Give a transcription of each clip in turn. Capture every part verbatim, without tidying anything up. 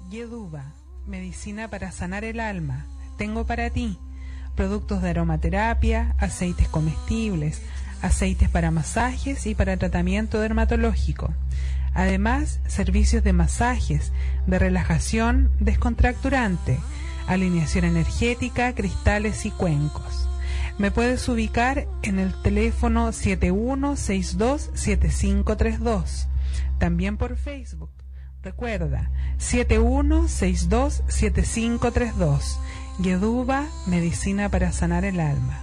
Yeduba, medicina para sanar el alma. Tengo para ti productos de aromaterapia, aceites comestibles, aceites para masajes y para tratamiento dermatológico. Además, servicios de masajes, de relajación descontracturante, alineación energética, cristales y cuencos. Me puedes ubicar en el teléfono siete uno seis dos siete cinco tres dos. También por Facebook. Recuerda, siete uno seis dos siete cinco tres dos. Yeduba, medicina para sanar el alma.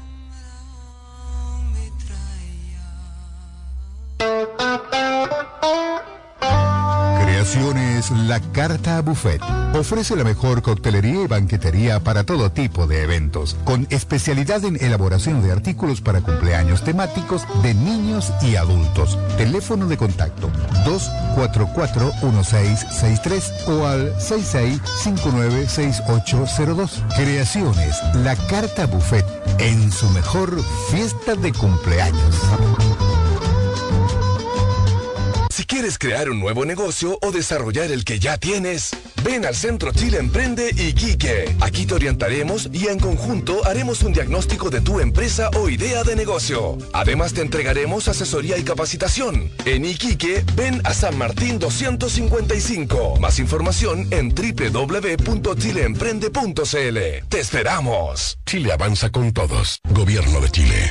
Creaciones La Carta Buffet ofrece la mejor coctelería y banquetería para todo tipo de eventos, con especialidad en elaboración de artículos para cumpleaños temáticos de niños y adultos. Teléfono de contacto dos cuatro cuatro uno seis seis tres o al seis seis cinco nueve seis ocho cero dos. Creaciones La Carta Buffet en su mejor fiesta de cumpleaños. Si quieres crear un nuevo negocio o desarrollar el que ya tienes, ven al Centro Chile Emprende Iquique. Aquí te orientaremos y en conjunto haremos un diagnóstico de tu empresa o idea de negocio. Además te entregaremos asesoría y capacitación. En Iquique, ven a San Martín doscientos cincuenta y cinco. Más información en doble u doble u doble u punto chile emprende punto c l. ¡Te esperamos! Chile avanza con todos. Gobierno de Chile.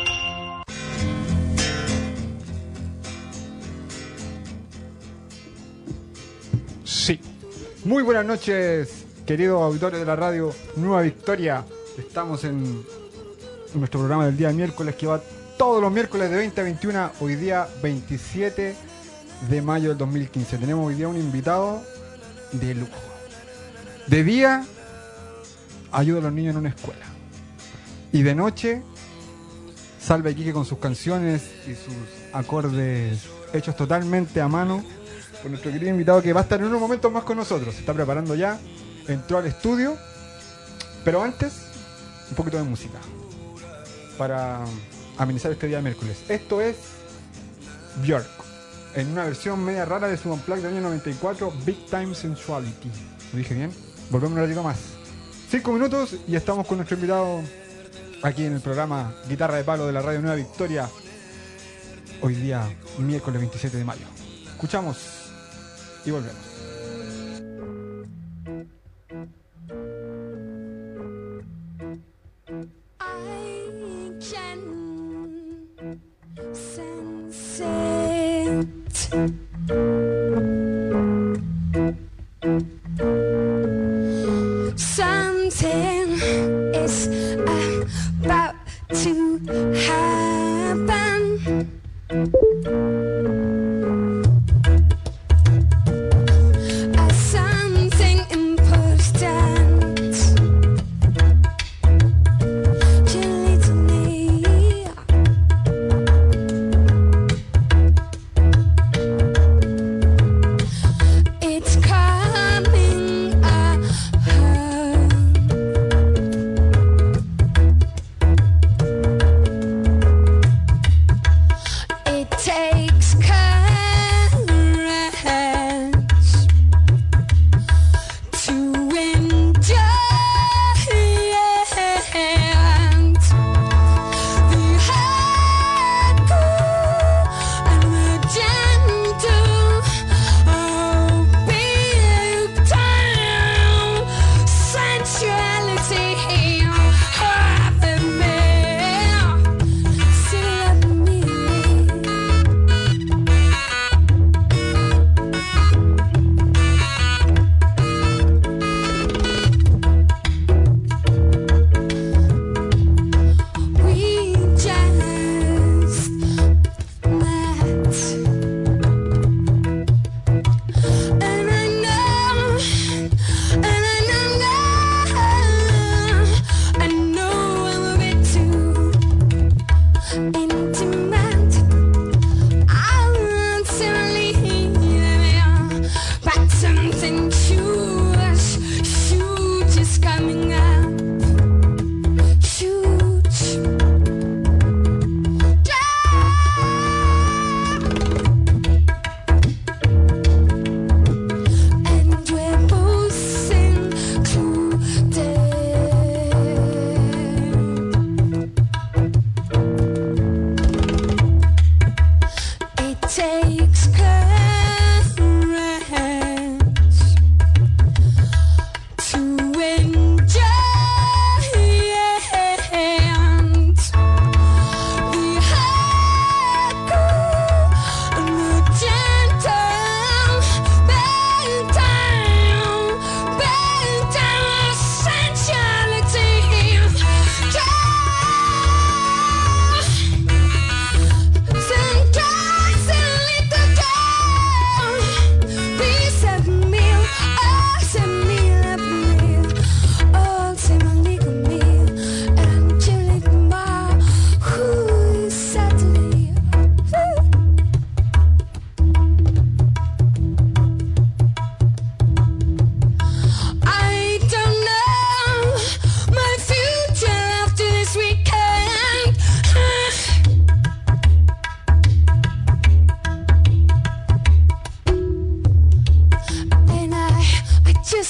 Sí. Muy buenas noches, queridos auditores de la radio Nueva Victoria. Estamos en nuestro programa del día miércoles, que va todos los miércoles de veinte a veintiuna. Hoy día veintisiete de mayo del dos mil quince. Tenemos hoy día un invitado de lujo. De día, ayuda a los niños en una escuela. Y de noche, salva a Iquique con sus canciones y sus acordes hechos totalmente a mano, con nuestro querido invitado, que va a estar en unos momentos más con nosotros. Se está preparando ya, entró al estudio, pero antes, un poquito de música para amenizar este día de miércoles. Esto es Björk, en una versión media rara de su Unplugged del año noventa y cuatro, Big Time Sensuality. ¿Lo dije bien? Volvemos un ratito más. Cinco minutos y estamos con nuestro invitado aquí en el programa Guitarra de Palo de la Radio Nueva Victoria. Hoy día, miércoles veintisiete de mayo. Escuchamos y volvemos. I can sense it. Something is about to happen. And we're both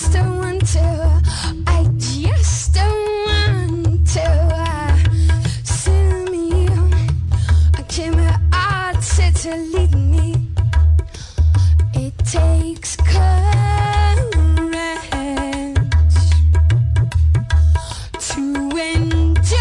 just don't want to. I just don't want to. Send me, give me all to lead me. It takes courage to endure.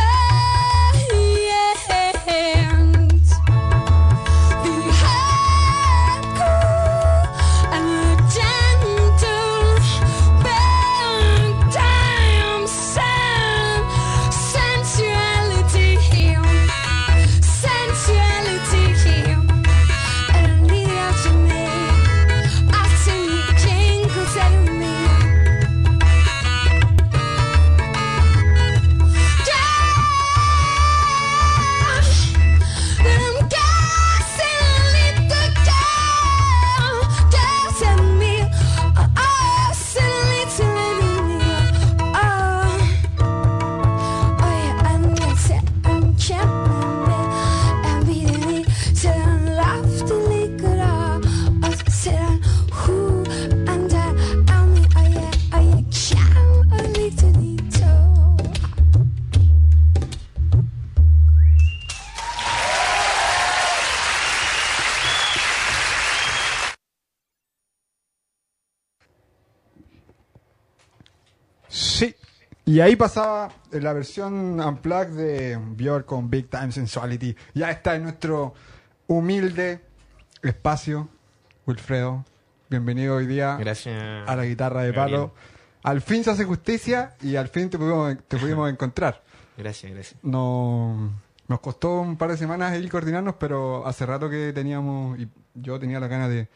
Sí, y ahí pasaba la versión Unplugged de Björk con Big Time Sensuality. Ya está en nuestro humilde espacio. Wilfredo, bienvenido hoy día. Gracias a la guitarra de palo. Gabriel. Al fin se hace justicia y al fin te pudimos, te pudimos encontrar. Gracias, gracias. No, nos costó un par de semanas ir coordinarnos, pero hace rato que teníamos, y yo tenía la ganas de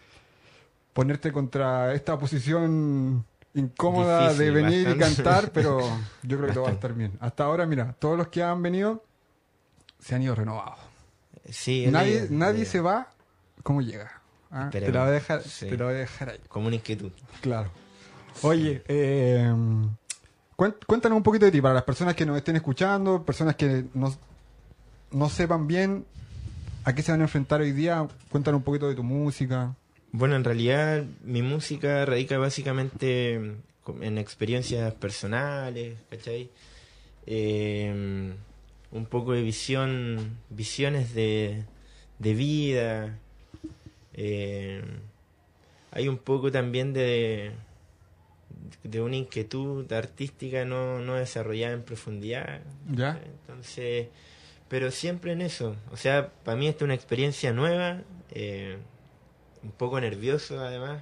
ponerte contra esta posición incómoda Difícil, de venir bastante. y cantar, pero yo creo que todo va a Bastante. estar bien. Hasta ahora, mira, todos los que han venido se han ido renovados. Sí, es Nadie, la- nadie la- se va como llega. ¿ah? Te Esperemos. la voy a dejar, Sí. te la voy a dejar ahí. Como una inquietud. Claro. Oye, eh, cuen- cuéntanos un poquito de ti, para las personas que nos estén escuchando, personas que no, no sepan bien a qué se van a enfrentar hoy día. Cuéntanos un poquito de tu música. Bueno, en realidad mi música radica básicamente en experiencias personales, ¿cachai? Eh, un poco de visión, visiones de, de vida. Eh, hay un poco también de, de una inquietud artística no, no desarrollada en profundidad. ¿Ya? Entonces, pero siempre en eso. O sea, para mí esta es una experiencia nueva. Eh, un poco nervioso además,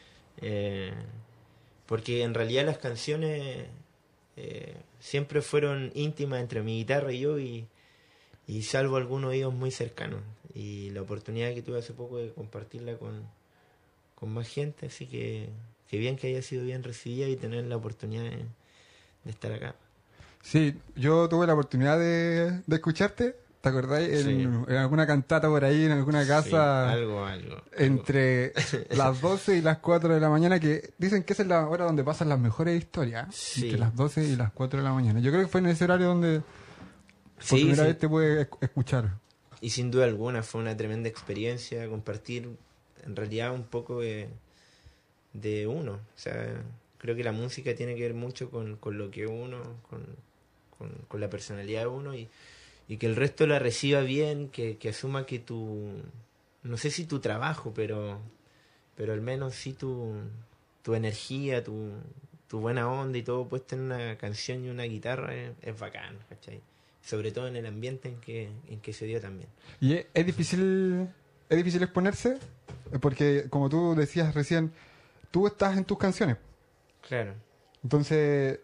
eh, porque en realidad las canciones eh, siempre fueron íntimas entre mi guitarra y yo, y, y salvo algunos oídos muy cercanos, y la oportunidad que tuve hace poco de compartirla con, con más gente, así que, que bien que haya sido bien recibida y tener la oportunidad de, de estar acá. Sí, yo tuve la oportunidad de, de escucharte. ¿Te acordáis? En, Sí. en alguna cantata por ahí, en alguna Sí, casa, algo, algo, algo. entre las doce y las cuatro de la mañana, que dicen que esa es la hora donde pasan las mejores historias. Sí. Entre las doce y las cuatro de la mañana. Yo creo que fue en ese horario donde por Sí, primera sí. vez te pude esc- escuchar. Y sin duda alguna fue una tremenda experiencia compartir en realidad un poco de, de uno. O sea, creo que la música tiene que ver mucho con, con lo que uno, con, con, con la personalidad de uno, y, y que el resto la reciba bien, que, que asuma que tu, no sé si tu trabajo, pero, pero al menos sí tu, tu energía, tu, tu buena onda y todo puesto en una canción y una guitarra es, es bacán, ¿cachai? Sobre todo en el ambiente en que, en que se dio también. Y es, es difícil es difícil exponerse, porque como tú decías recién, tú estás en tus canciones. Claro. Entonces,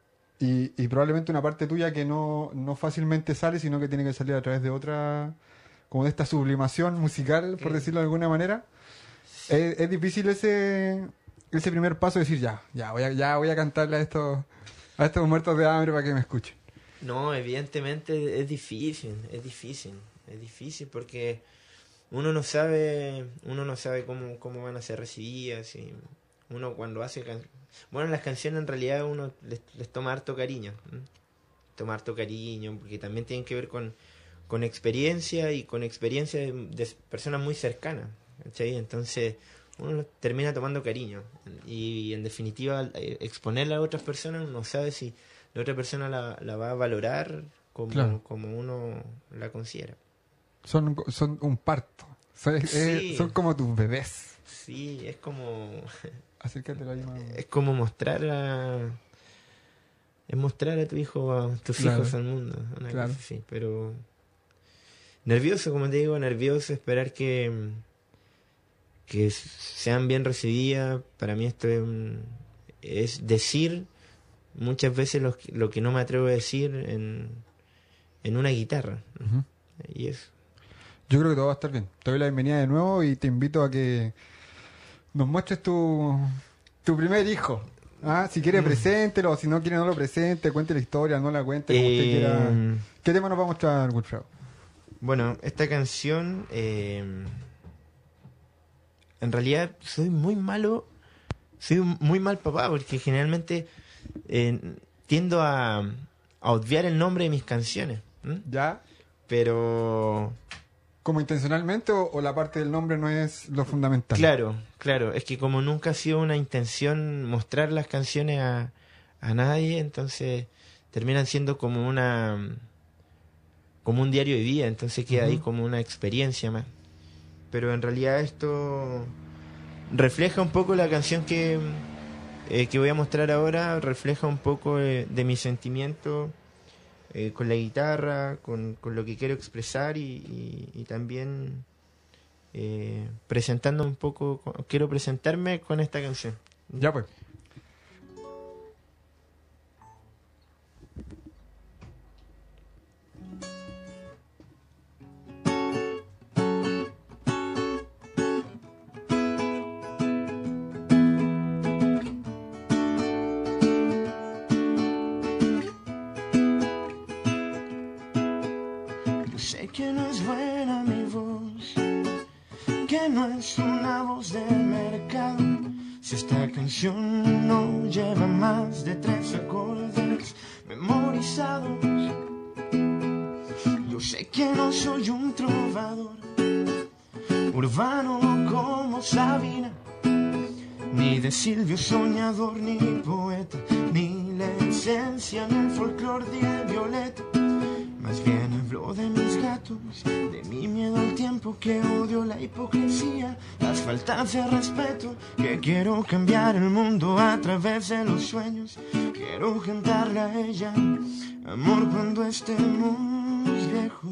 y, y probablemente una parte tuya que no, no fácilmente sale, sino que tiene que salir a través de otra, como de esta sublimación musical, por Ok. decirlo de alguna manera. Es, es difícil ese ese primer paso de decir, ya, ya voy a, ya voy a cantarle a estos, a estos muertos de hambre para que me escuchen. No, evidentemente es difícil, es difícil, es difícil porque uno no sabe, uno no sabe cómo, cómo van a ser recibidas, y uno cuando hace can... bueno, las canciones en realidad uno les, les toma harto cariño, ¿m? toma harto cariño, porque también tienen que ver con, con experiencia y con experiencia de, de personas muy cercanas, ¿cachai? Entonces uno termina tomando cariño. Y, y en definitiva, eh, exponerla a otras personas, uno sabe si la otra persona la, la va a valorar como, Claro. como uno la considera. Son, son un parto. Son, es- Sí. son como tus bebés. Sí, es como Acércate ahí más. es como mostrar a es mostrar a tu hijo, a tus Claro. hijos al mundo, una Claro. cosa así, pero nervioso, como te digo, nervioso, esperar que que sean bien recibidas. Para mí esto es, un- es decir muchas veces lo, que- lo que no me atrevo a decir en, en una guitarra. Ujú. Y eso. Yo creo que todo va a estar bien. Te doy la bienvenida de nuevo y te invito a que nos muestres tu, tu primer hijo. Ah, si quiere, preséntelo. Si no quiere, no lo presente. Cuente la historia, no la cuente como usted Eh, quiera. ¿Qué tema nos va a mostrar, Wilfredo? Bueno, esta canción, eh, en realidad soy muy malo, soy un muy mal papá, porque generalmente eh, tiendo a, a obviar el nombre de mis canciones. ¿m? ¿Ya? Pero, ¿Como intencionalmente o, o la parte del nombre no es lo fundamental? claro, claro, es que como nunca ha sido una intención mostrar las canciones a, a nadie, entonces terminan siendo como una como un diario de vida, entonces queda ahí Ujú. como una experiencia más. Pero en realidad esto refleja un poco la canción que, eh, que voy a mostrar ahora, refleja un poco eh, de mi sentimiento eh, con la guitarra, con, con lo que quiero expresar y, y, y también eh, presentando un poco, quiero presentarme con esta canción. Ya pues. Yo sé que no es buena mi voz, que no es una voz de mercado. Si esta canción no lleva más de tres acordes memorizados, yo sé que no soy un trovador urbano como Sabina, ni de Silvio soñador, ni poeta, ni la esencia, ni el folclor de Violeta. Más bien hablo de mis gatos, de mi miedo al tiempo, que odio la hipocresía, las faltas de respeto, que quiero cambiar el mundo a través de los sueños. Quiero cantarle a ella, amor, cuando estemos lejos.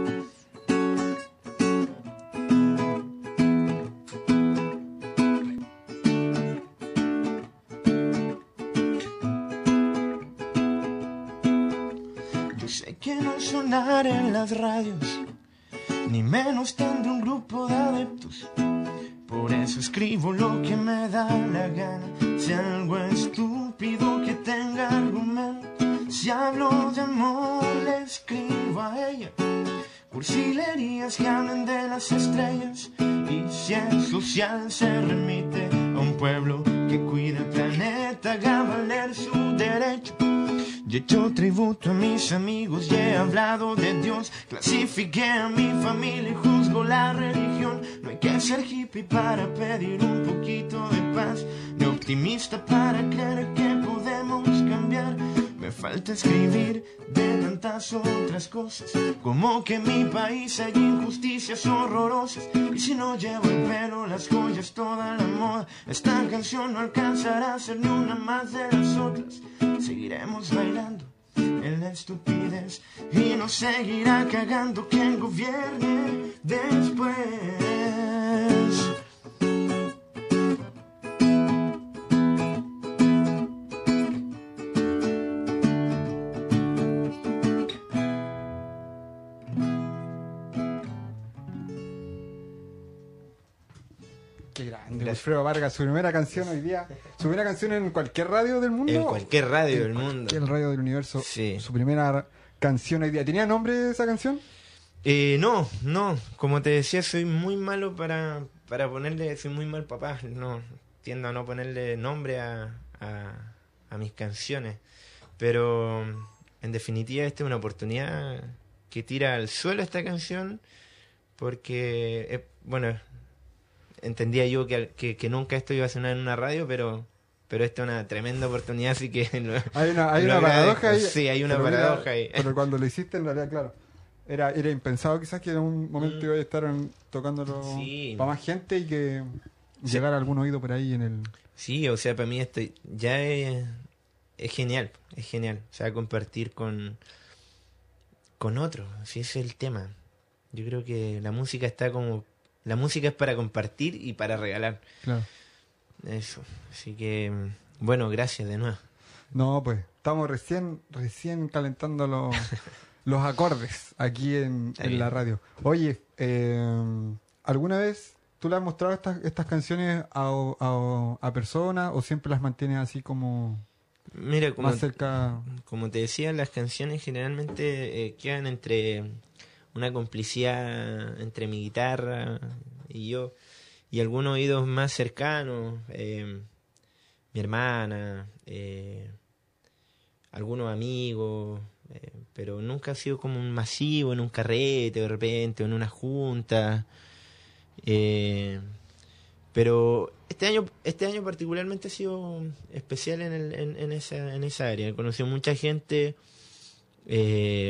Yo sé que no sonar en las radios, ni menos tendré un grupo de adeptos. Por eso escribo lo que me da la gana, si algo estúpido que tenga argumento. Si hablo de amor, le escribo a ella cursilerías que hablen de las estrellas. Y si es social, se remite a un pueblo que cuida el planeta, haga valer su derecho. Y he hecho tributo a mis amigos y he hablado de Dios. Clasifiqué a mi familia y juzgo la religión. No hay que ser hippie para pedir un poquito de paz, ni optimista para creer que podemos cambiar. Me falta escribir de tantas otras cosas, como que en mi país hay injusticias horrorosas. Y si no llevo el pelo, las joyas, toda la moda, esta canción no alcanzará a ser ni una más de las otras. Seguiremos bailando en la estupidez y nos seguirá cagando quien gobierne después. Qué grande, Gracias. Wilfredo Vargas. Su primera canción hoy día. Su primera canción en cualquier radio del mundo. En cualquier radio del mundo. Cualquier radio del universo. Sí. Su primera canción hoy día. ¿Tenía nombre esa canción? Eh, no, no, como te decía, soy muy malo para, para ponerle, soy muy mal papá, no, tiendo a no ponerle nombre a, a, a mis canciones, pero en definitiva esta es una oportunidad que tira al suelo esta canción, porque, eh, bueno, entendía yo que, que, que nunca esto iba a sonar en una radio, pero pero esta es una tremenda oportunidad, así que lo, Hay una, hay lo una agradezco. paradoja ahí. Sí, hay una pero mira, paradoja ahí. Pero cuando lo hiciste, en realidad, claro, era, era impensado quizás que en un momento Mm. iba a estar en- tocándolo Sí. para más gente y que Sí. llegara a algún oído por ahí en el... Sí, o sea, para mí esto ya es, es genial, es genial. O sea, compartir con, con otros, si ese es el tema. Yo creo que la música está como... La música es para compartir y para regalar. Claro. Eso. Así que, bueno, gracias de nuevo. No, pues, estamos recién, recién calentando los, los acordes aquí en, Está en bien. la radio. Oye, eh, ¿alguna vez tú le has mostrado estas, estas canciones a, a, a personas o siempre las mantienes así como Mira, como, más cerca? como te decía, las canciones generalmente eh, quedan entre una complicidad entre mi guitarra y yo y algunos oídos más cercanos, eh, mi hermana, eh, algunos amigos, eh, pero nunca ha sido como un masivo en un carrete de repente o en una junta. Eh, pero este año este año particularmente ha sido especial en, el, en, en, esa, en esa área. He conocido mucha gente eh,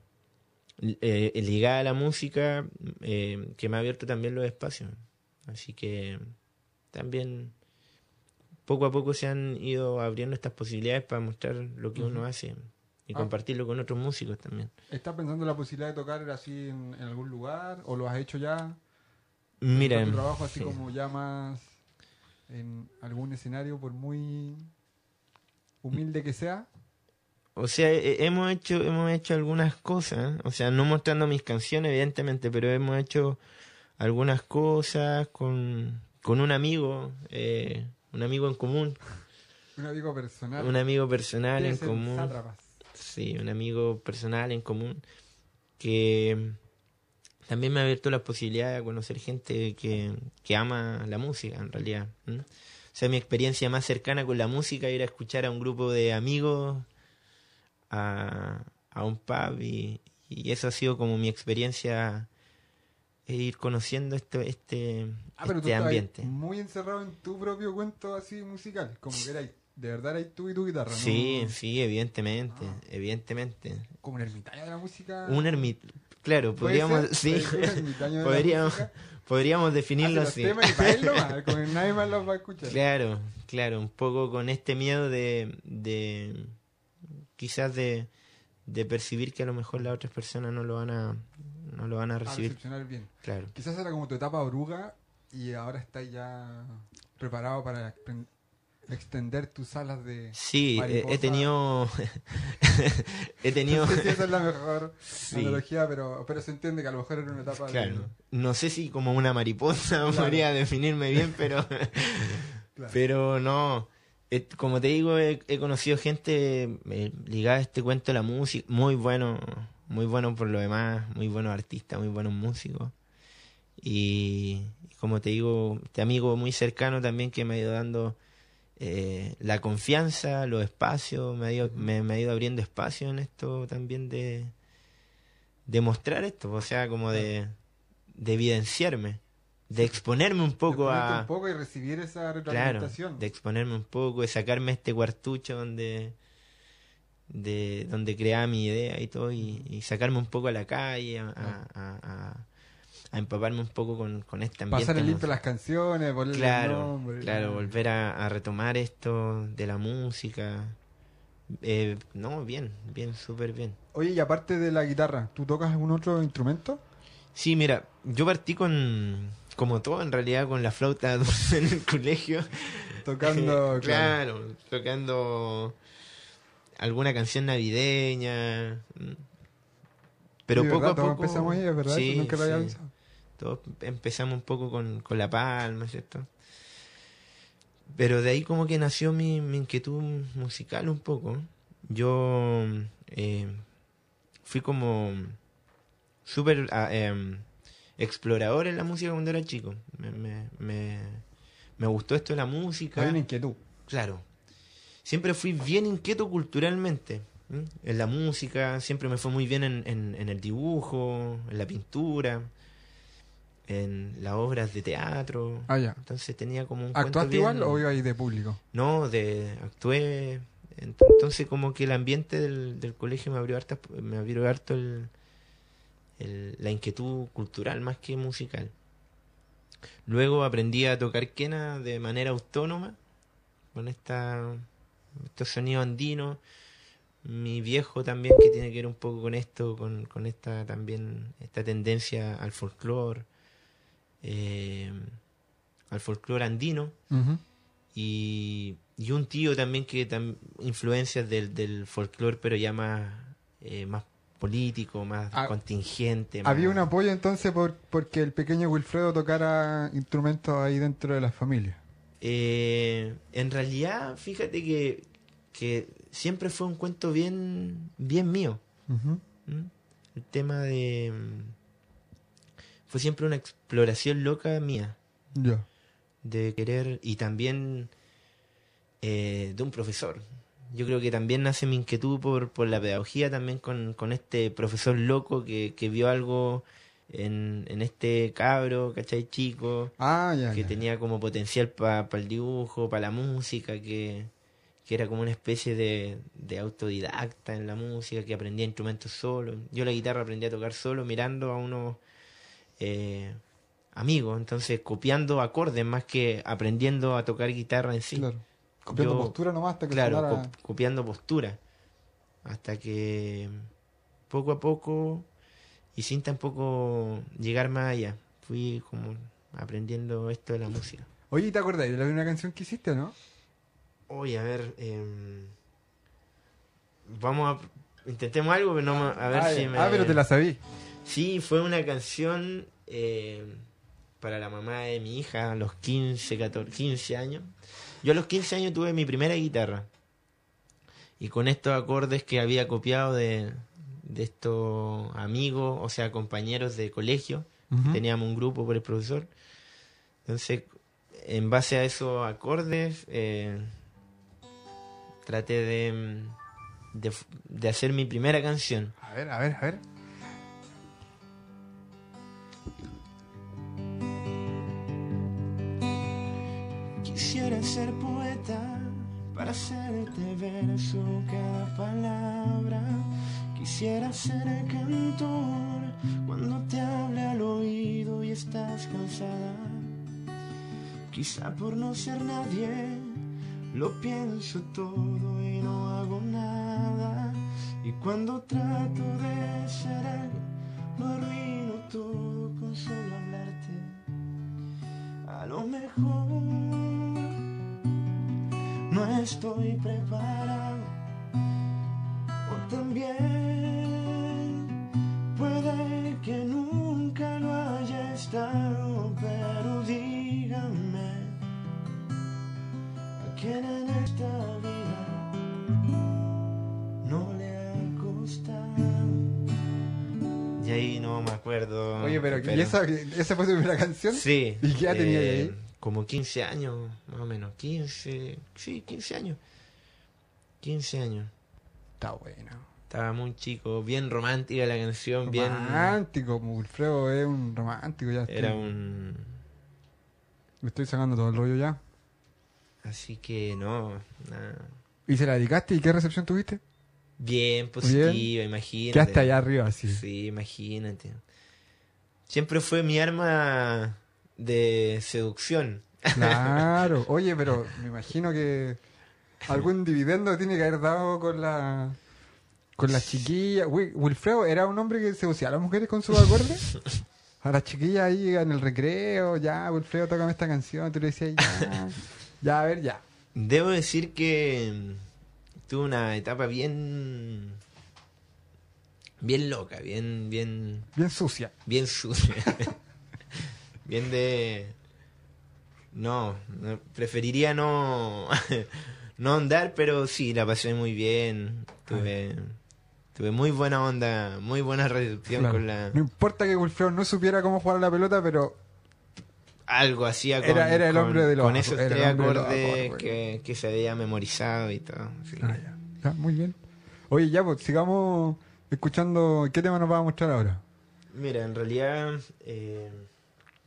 eh, ligada a la música eh, que me ha abierto también los espacios. Así que también poco a poco se han ido abriendo estas posibilidades para mostrar lo que uno hace y Ah. compartirlo con otros músicos también. ¿Estás pensando en la posibilidad de tocar así en, en algún lugar o lo has hecho ya? Mira, ¿Está tu trabajo así sí. como ya más en algún escenario, por muy humilde que sea? O sea, he- hemos hecho hemos hecho algunas cosas, o sea, no mostrando mis canciones evidentemente, pero hemos hecho algunas cosas con, con un amigo, eh, un amigo en común, Un amigo personal. un amigo personal en Debe ser común, sátrapas. sí, un amigo personal en común que también me ha abierto la posibilidad de conocer gente que, que ama la música en realidad. ¿m? O sea, mi experiencia más cercana con la música era escuchar a un grupo de amigos a, a un pub y, y eso ha sido como mi experiencia, e ir conociendo este, este, Ah, pero tú este estabas ambiente. muy encerrado en tu propio cuento así musical, como que erais, de verdad erais tú y tu guitarra, Sí, ¿no? sí, evidentemente, Ah. evidentemente. Como un ermitaño de la música. Un ermitaño, claro, ¿Puede podríamos, ser? sí, ¿Puede ser un ermitaño de la podríamos, música? podríamos Hace definirlo los así. temas y para él nomás, como que nadie más los va a escuchar. Claro, claro, un poco con este miedo de, de quizás de, de percibir que a lo mejor las otras personas no lo van a, no lo van a A recibir. recepcionar bien. Claro. Quizás era como tu etapa oruga y ahora estás ya preparado para expen- extender tus alas de Sí, eh, mariposa. he tenido, he tenido, No sé si esa es la mejor Sí. analogía, pero, pero se entiende que a lo mejor era una etapa claro, no sé si como una mariposa podría definirme bien, pero, Claro. pero no. Eh, Como te digo, he, he conocido gente eh, ligada a este cuento de la música, muy bueno, muy bueno por lo demás, muy buenos artistas, muy buenos músicos. Y, y como te digo, este amigo muy cercano también que me ha ido dando eh, la confianza, los espacios, me ha, ido, me, me ha ido abriendo espacio en esto también de, de mostrar esto, o sea, como de, de evidenciarme, de exponerme un de poco ponerte a... un poco y recibir esa Claro, retroalimentación. de exponerme un poco, de sacarme este cuartucho donde de donde creaba mi idea y todo, y, y sacarme un poco a la calle, a, a, a- a- a empaparme un poco con, con este ambiente. Pasar el limpio musical. las canciones, ponerle el Claro, nombre. claro, volver a, a retomar esto de la música. Eh, no, bien, bien, súper bien. Oye, y aparte de la guitarra, ¿tú tocas algún otro instrumento? Sí, mira, yo partí con, como todo en realidad, con la flauta dulce en el colegio. Tocando, claro. claro, tocando alguna canción navideña. mm. Pero Sí, poco ¿verdad? a Todos poco. empezamos ahí, es verdad, Sí, eso nunca lo había sí. pensado. Todos empezamos un poco con, con la palma, ¿cierto? Pero de ahí como que nació mi, mi inquietud musical un poco. Yo eh, fui como súper ah, em, explorador en la música cuando era chico. Me, me, me, me gustó esto de la música. Hay una inquietud. Claro. Siempre fui bien inquieto culturalmente. ¿m? En la música, siempre me fue muy bien en, en, en el dibujo, en la pintura. en las obras de teatro. Ah, ya. Entonces tenía como un cuento ¿Actuaste bien... igual o iba ahí de público? No, de actué. Entonces como que el ambiente del, del colegio me abrió harta, me abrió harto el, el, la inquietud cultural más que musical. Luego aprendí a tocar quena de manera autónoma, con esta estos sonidos andinos. Mi viejo también, que tiene que ver un poco con esto, con, con esta también esta tendencia al folclore, eh, al folclore andino. Uh-huh. Y, y un tío también que tam, influencias del, del folclore, pero ya más, eh, más político, más ah, contingente. Más... ¿Había un apoyo entonces por porque el pequeño Wilfredo tocara instrumentos ahí dentro de la familia? Eh, en realidad, fíjate que, que siempre fue un cuento bien, bien mío. Uh-huh. ¿Mm? El tema de... Fue siempre una exploración loca mía. Ya. Yeah. De querer, y también eh, de un profesor. Yo creo que también nace mi inquietud por, por la pedagogía, también con, con este profesor loco que, que vio algo en, en este cabro, ¿cachai? Chico, ah, ya, que ya. tenía como potencial para pa el dibujo, para la música, que, que era como una especie de, de autodidacta en la música, que aprendía instrumentos solo. Yo la guitarra aprendí a tocar solo, mirando a unos... Eh, amigos, entonces copiando acordes más que aprendiendo a tocar guitarra en sí. Claro. Copiando Yo, postura nomás hasta que claro, sonara... co copiando postura. Hasta que poco a poco y sin tampoco llegar más allá, fui como aprendiendo esto de la música. Oye, ¿te acordás de la primera canción que hiciste o no? Oye, a ver, eh, vamos a... Intentemos algo, pero no, a ver ah, si me... Ah, pero te la sabí. Sí, fue una canción... Eh, para la mamá de mi hija a los quince, catorce, quince años. Yo a los quince años tuve mi primera guitarra. Y con estos acordes que había copiado de, de estos amigos, o sea, compañeros de colegio, uh-huh. Teníamos un grupo por el profesor. Entonces, en base a esos acordes, eh, traté de, de, de hacer mi primera canción. A ver, a ver, a ver. Quisiera ser poeta para hacerte verso cada palabra. Quisiera ser cantor cuando te hable al oído y estás cansada. Quizá por no ser nadie lo pienso todo y no hago nada. Y cuando trato de ser él, lo arruino todo con solo hablarte. A lo mejor no estoy preparado, o también puede que nunca lo haya estado, pero dígame, ¿a quién en esta vida no le ha costado? Y ahí no me acuerdo. Oye, pero, pero... ¿y esa, esa fue tu primera canción? Sí. ¿Y qué edad tenía eh, ahí? Como quince años, más o menos. quince, sí, quince años. quince años. Está bueno. Estaba muy chico, bien romántica la canción, bien... Romántico, Wilfredo es un romántico ya. Era estoy... un... Me estoy sacando todo el rollo ya. Así que no, nada. ¿Y se la dedicaste y qué recepción tuviste? Bien positiva, bien. Imagínate. Quedaste allá arriba, sí. Sí, imagínate. Siempre fue mi arma de seducción. Claro. Oye, pero me imagino que algún dividendo tiene que haber dado con la con la chiquilla. Wilfredo era un hombre que seducía a las mujeres con sus acordes. A las chiquillas ahí en el recreo, ya, Wilfredo, tócame esta canción. Tú le decías, ya, ya, a ver, ya. Debo decir que tuve una etapa bien bien loca, bien bien bien sucia. Bien sucia. Bien de no, no preferiría no no andar, pero sí la pasé muy bien. Tuve tuve muy buena onda, muy buena recepción, claro. Con la... No importa que Wilfredo no supiera cómo jugar a la pelota, pero algo hacía con, era, era el hombre con, de los con esos era tres acordes acordes, que, que se había memorizado y todo. Sí. Ah, ya. Ya, muy bien. Oye, ya, pues sigamos escuchando. ¿Qué tema nos va a mostrar ahora? Mira, en realidad eh,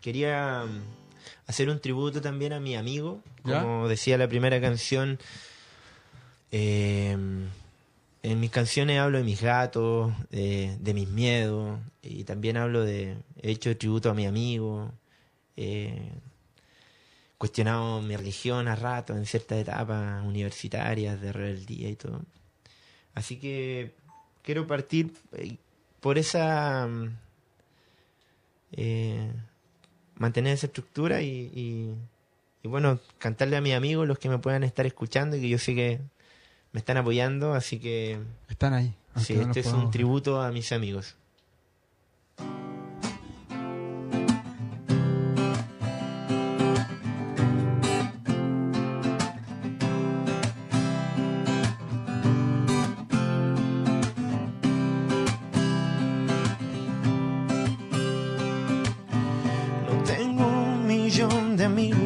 quería um, hacer un tributo también a mi amigo. ¿Ya? Como decía la primera canción, eh, en mis canciones hablo de mis gatos, de, de mis miedos, y también hablo de, he hecho tributo a mi amigo, eh, cuestionado mi religión a rato en ciertas etapas universitarias de rebeldía y todo. Así que quiero partir eh, por esa... Eh, mantener esa estructura y, y, y bueno, cantarle a mis amigos, los que me puedan estar escuchando y que yo sé que me están apoyando, así que Están ahí. sí, aunque no este los es un podamos ver. tributo a mis amigos. No tengo un millón de amigos,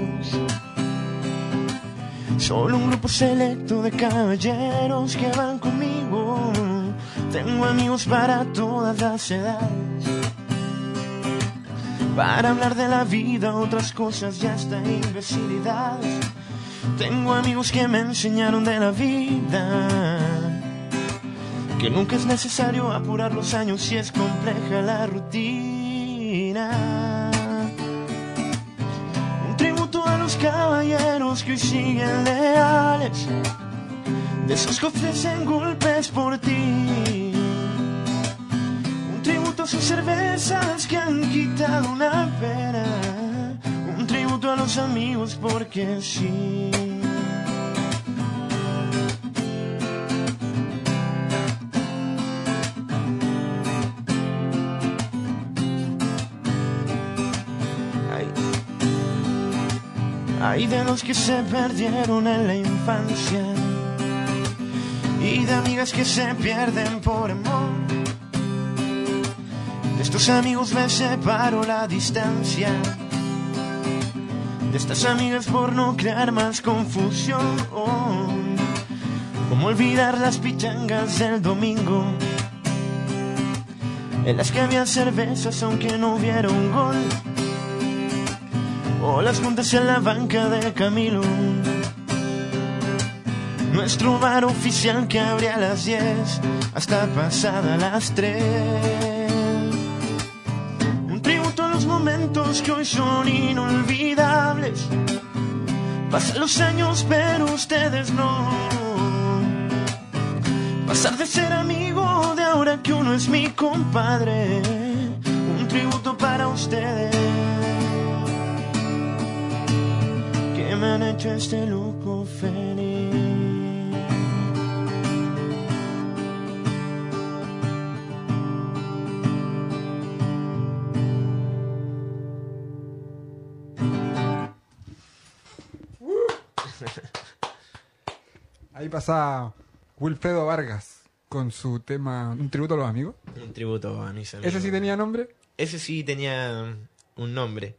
solo un grupo selecto de caballeros que van conmigo. Tengo amigos para todas las edades, para hablar de la vida, otras cosas y hasta imbecilidades. Tengo amigos que me enseñaron de la vida, que nunca es necesario apurar los años si es compleja la rutina. Un tributo a los caballeros que hoy siguen leales, de esos que ofrecen golpes por ti. Un tributo a sus cervezas que han quitado una pena. Un tributo a los amigos porque sí. Hay de los que se perdieron en la infancia y de amigas que se pierden por amor. De estos amigos me separo la distancia, de estas amigas por no crear más confusión. Cómo olvidar las pichangas del domingo, en las que había cervezas aunque no hubiera un gol, o las juntas en la banca de Camilo, nuestro bar oficial que abría a las diez hasta pasada las tres. Un tributo a los momentos que hoy son inolvidables. Pasan los años pero ustedes no. Pasar de ser amigo de ahora que uno es mi compadre. Un tributo para ustedes que me han hecho este loco feliz. Ahí pasa Wilfredo Vargas con su tema Un tributo a los amigos. Un tributo a mis amigos. ¿Ese sí tenía nombre? Ese sí tenía un nombre.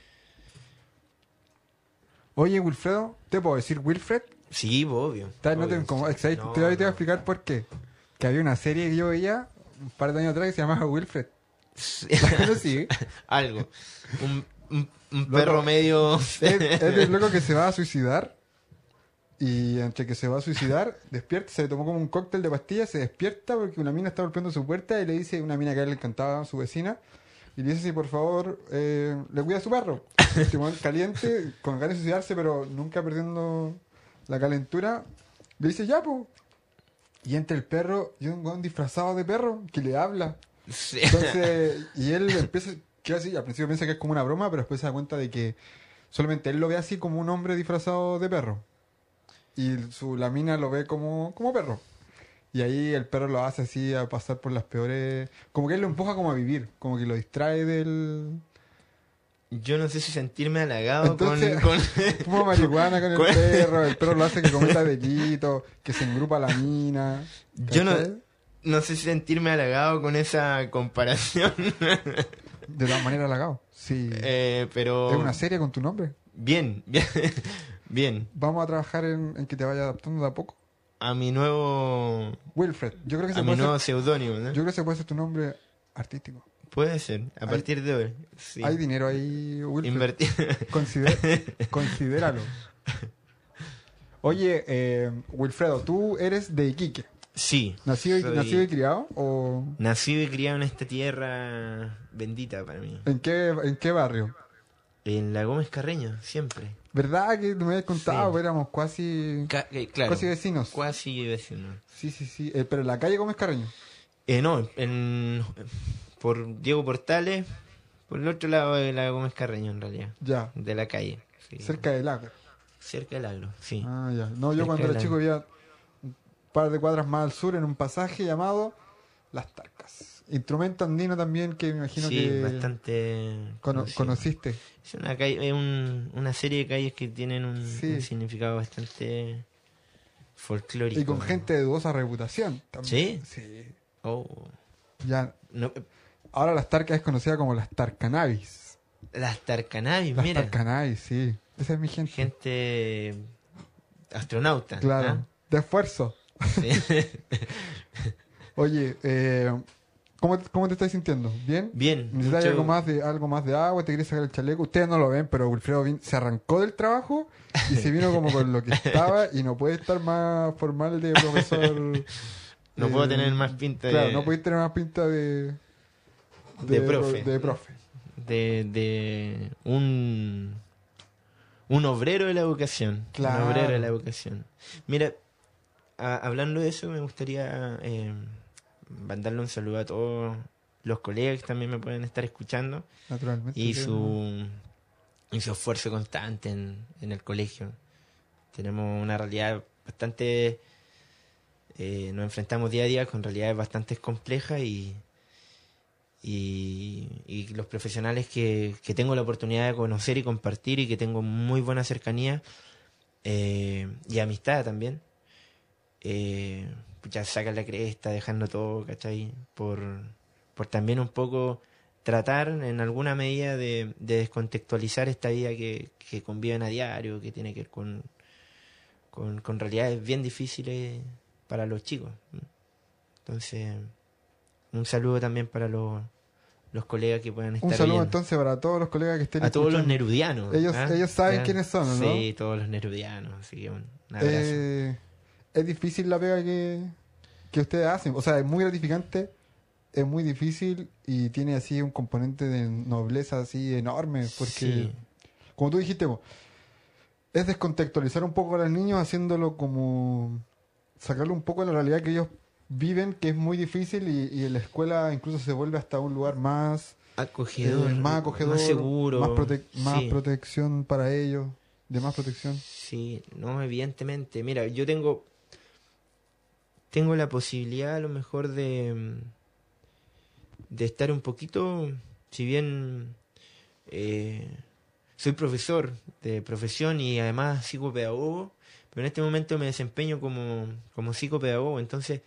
Oye, Wilfredo, ¿te puedo decir Wilfred? Sí, obvio. Tal vez no te obvio. incomoda. Te, No, te voy a no. explicar por qué. Que había una serie que yo veía un par de años atrás que se llamaba Wilfred. Sí. ¿Lo sigue? Algo. Un, un, un Loco. perro medio... Es, es del loco que se va a suicidar. Y entre que se va a suicidar, despierta, se le tomó como un cóctel de pastillas, se despierta porque una mina está golpeando su puerta y le dice, una mina que a él le encantaba, su vecina, y le dice si por favor eh, le cuida a su perro. Simón caliente, con ganas de suicidarse, pero nunca perdiendo la calentura, le dice ya, po. Y entra el perro y un weón disfrazado de perro que le habla. Sí. Entonces, y él empieza, que así, al principio piensa que es como una broma, pero después se da cuenta de que solamente él lo ve así como un hombre disfrazado de perro. Y su, la mina lo ve como, como perro. Y ahí el perro lo hace así a pasar por las peores... Como que él lo empuja como a vivir, como que lo distrae del... Yo no sé si sentirme halagado Entonces, con... con... fuma marihuana con el con- perro, el perro lo hace que cometa delitos, que se engrupa la mina. Yo no, ¿cachai? no sé si sentirme halagado con esa comparación. De todas maneras halagado. Sí. Eh, pero... Es una serie con tu nombre. Bien, bien, bien. Vamos a trabajar en, en que te vaya adaptando de a poco. A mi nuevo... Wilfred. Yo creo que se A mi puede nuevo ser, seudónimo, ¿no? yo creo que se puede ser tu nombre artístico. Puede ser, a Hay- partir de hoy. Sí. Hay dinero ahí, Wilfred. Invertir. Consider- considéralo. Oye, eh, Wilfredo, tú eres de Iquique. Sí. ¿Nacido y, soy nacido y criado? ¿O nacido y criado en esta tierra bendita para mí. en qué, en qué barrio? En la Gómez Carreño, siempre. ¿Verdad que me habías contado? Sí. Pues éramos casi, Ca- eh, claro. casi vecinos. Cuasi vecinos. Sí, sí, sí. Eh, pero en la calle Gómez Carreño. Eh, no, en, por Diego Portales, por el otro lado de la Gómez Carreño, en realidad. Ya, De la calle. Sí. cerca del agro. Cerca del agro, sí. Ah, ya. No, yo Cerca cuando del era chico agro. vivía un par de cuadras más al sur en un pasaje llamado Las Tarcas. Instrumento andino también que me imagino Sí, que bastante cono- conocido. conociste. Es una, calle, es un- una serie de calles que tienen un, Sí. un significado bastante folclórico. Y con gente de dudosa reputación también. ¿Sí? Sí. Oh, Ya. no, Ahora Las Tarcas es conocida como Las Tarcanabis. las Tarcanabis, Las mira. Tarcanabis, sí. Esa es mi gente. Gente astronauta. Claro. ¿ah? De esfuerzo. Sí. Oye, eh, ¿cómo, ¿cómo te estás sintiendo? ¿Bien? Bien. ¿Necesitas mucho- algo más de algo más de agua? ¿Te quieres sacar el chaleco? Ustedes no lo ven, pero Wilfredo vin- se arrancó del trabajo y se vino como con lo que estaba y no puede estar más formal de profesor. No eh, puedo tener más pinta Claro, de, no puedes tener más pinta de... De profe. De profe. de, de un, un obrero de la educación. Claro. Un obrero de la educación. Mira, a- hablando de eso, me gustaría eh, mandarle un saludo a todos los colegas que también me pueden estar escuchando Naturalmente. y sí. su, y su esfuerzo constante en, en el colegio. Tenemos una realidad bastante... eh, nos enfrentamos día a día con realidades bastante complejas y, y, y los profesionales que, que tengo la oportunidad de conocer y compartir y que tengo muy buena cercanía eh, y amistad también, eh, ya sacan la cresta, dejando todo, ¿cachai? Por, por también un poco tratar en alguna medida de, de descontextualizar esta vida que, que conviven a diario, que tiene que ver con, con, con realidades bien difíciles para los chicos. Entonces, un saludo también para los, los colegas que puedan estar Un saludo oyendo. entonces para todos los colegas que estén A todos los escuchando. nerudianos. Ellos- ¿ah? ellos saben ¿Ah? quiénes son, ¿no? Sí, todos los nerudianos. Así que un, un abrazo. Eh, es difícil la pega que, que ustedes hacen. O sea, es muy gratificante, es muy difícil y tiene así un componente de nobleza así enorme. Porque, Sí. como tú dijiste, po, es descontextualizar un poco a los niños haciéndolo como sacarlo un poco de la realidad que ellos viven, que es muy difícil y, y en la escuela incluso se vuelve hasta un lugar más acogedor, eh, más acogedor, más seguro, más, prote- más sí. protección para ellos, de más protección. Sí, no, evidentemente. Mira, yo tengo tengo la posibilidad a lo mejor de de estar un poquito, si bien eh, soy profesor de profesión y además psicopedagogo, pero en este momento me desempeño como, como psicopedagogo, entonces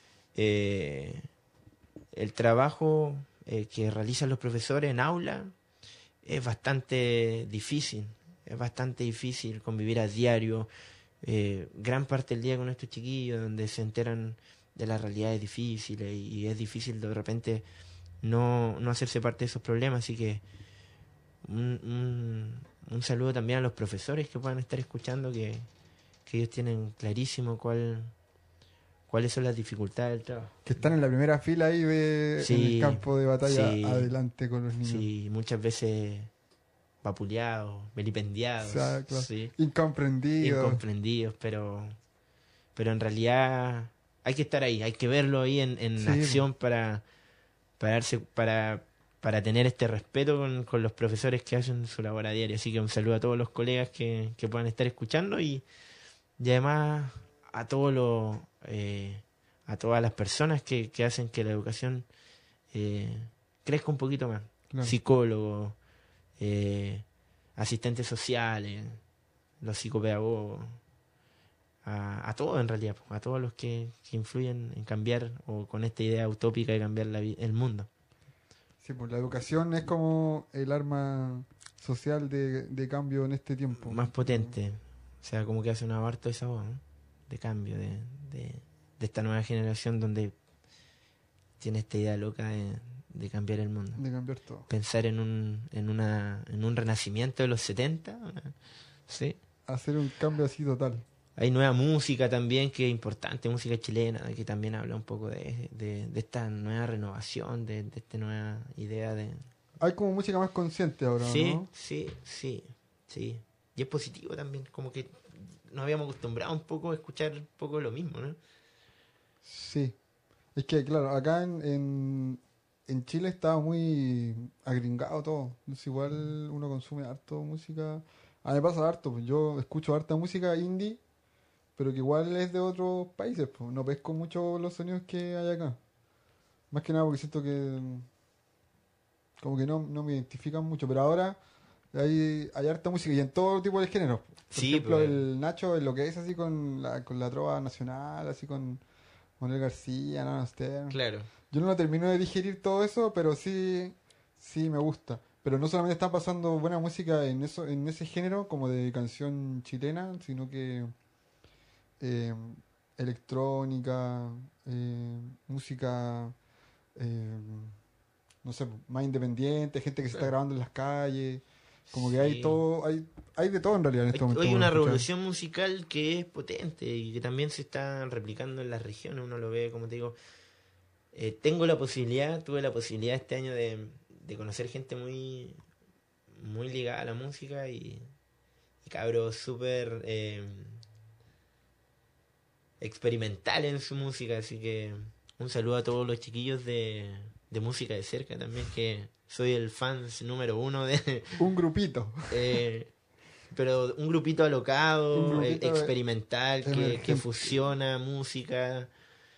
eh, el trabajo eh, que realizan los profesores en aula es bastante difícil, es bastante difícil convivir a diario, eh, gran parte del día con estos chiquillos donde se enteran de las realidades difíciles y, y es difícil de repente no, no hacerse parte de esos problemas, así que un, un, un saludo también a los profesores que puedan estar escuchando, que, que ellos tienen clarísimo cuál cuáles son las dificultades del trabajo. Que están en la primera fila ahí de, Sí, en el campo de batalla sí. adelante con los niños. Sí, muchas veces vapuleados, vilipendiados, O sea, claro, sí, incomprendidos. incomprendidos, pero pero en realidad hay que estar ahí, hay que verlo ahí en, en Sí. acción para para darse, para para tener este respeto con, con los profesores que hacen su labor a diario. Así que un saludo a todos los colegas que, que puedan estar escuchando y, y además a todos los eh, a todas las personas que, que hacen que la educación eh, crezca un poquito más. Claro. Psicólogos, eh, asistentes sociales, los psicopedagogos, a, a todos en realidad, a todos los que, que influyen en cambiar o con esta idea utópica de cambiar la vi- el mundo. Sí, pues la educación es como el arma social de, de cambio en este tiempo. Más potente, o sea, como que hace un aborto esa voz, ¿no? De cambio, de, de, de esta nueva generación donde tiene esta idea loca de, de cambiar el mundo. De cambiar todo. Pensar en un, en una, en un renacimiento de los setenta, ¿sí? Hacer un cambio así total. Hay nueva música también que es importante, música chilena, que también habla un poco de, de, de esta nueva renovación, de, de esta nueva idea de... Hay como música más consciente ahora, sí, ¿no? Sí, sí, sí. Y es positivo también, como que nos habíamos acostumbrado un poco a escuchar un poco lo mismo, ¿no? Sí. Es que, claro, acá en, en, en Chile está muy agringado todo. Es igual uno consume harto música. A mí me pasa harto, pues yo escucho harta música indie, pero que igual es de otros países, pues no pesco mucho los sonidos que hay acá. Más que nada porque siento que como que no, no me identifican mucho, pero ahora hay, hay harta música y en todo tipo de géneros. Por Sí, ejemplo, pues. el Nacho, en lo que es así con la, con la trova nacional, así con Manuel García, Nano Stern. Claro. Yo no termino de digerir todo eso, pero sí, sí me gusta. Pero no solamente están pasando buena música en eso, en ese género como de canción chilena, sino que eh, electrónica, eh, música, eh, no sé, más independiente, gente que se está grabando en las calles, como que hay Sí. todo, hay, hay de todo en realidad en este Hay, momento. hay para una escuchar. revolución musical que es potente y que también se está replicando en las regiones, uno lo ve, como te digo. Eh, tengo la posibilidad, tuve la posibilidad este año de, de conocer gente muy muy ligada a la música y, y cabros súper eh, experimentales en su música, así que un saludo a todos los chiquillos de, de música de cerca también, que soy el fan número uno de... Un grupito. eh, pero un grupito alocado, Un grupito eh, experimental, que, emergente. que fusiona música.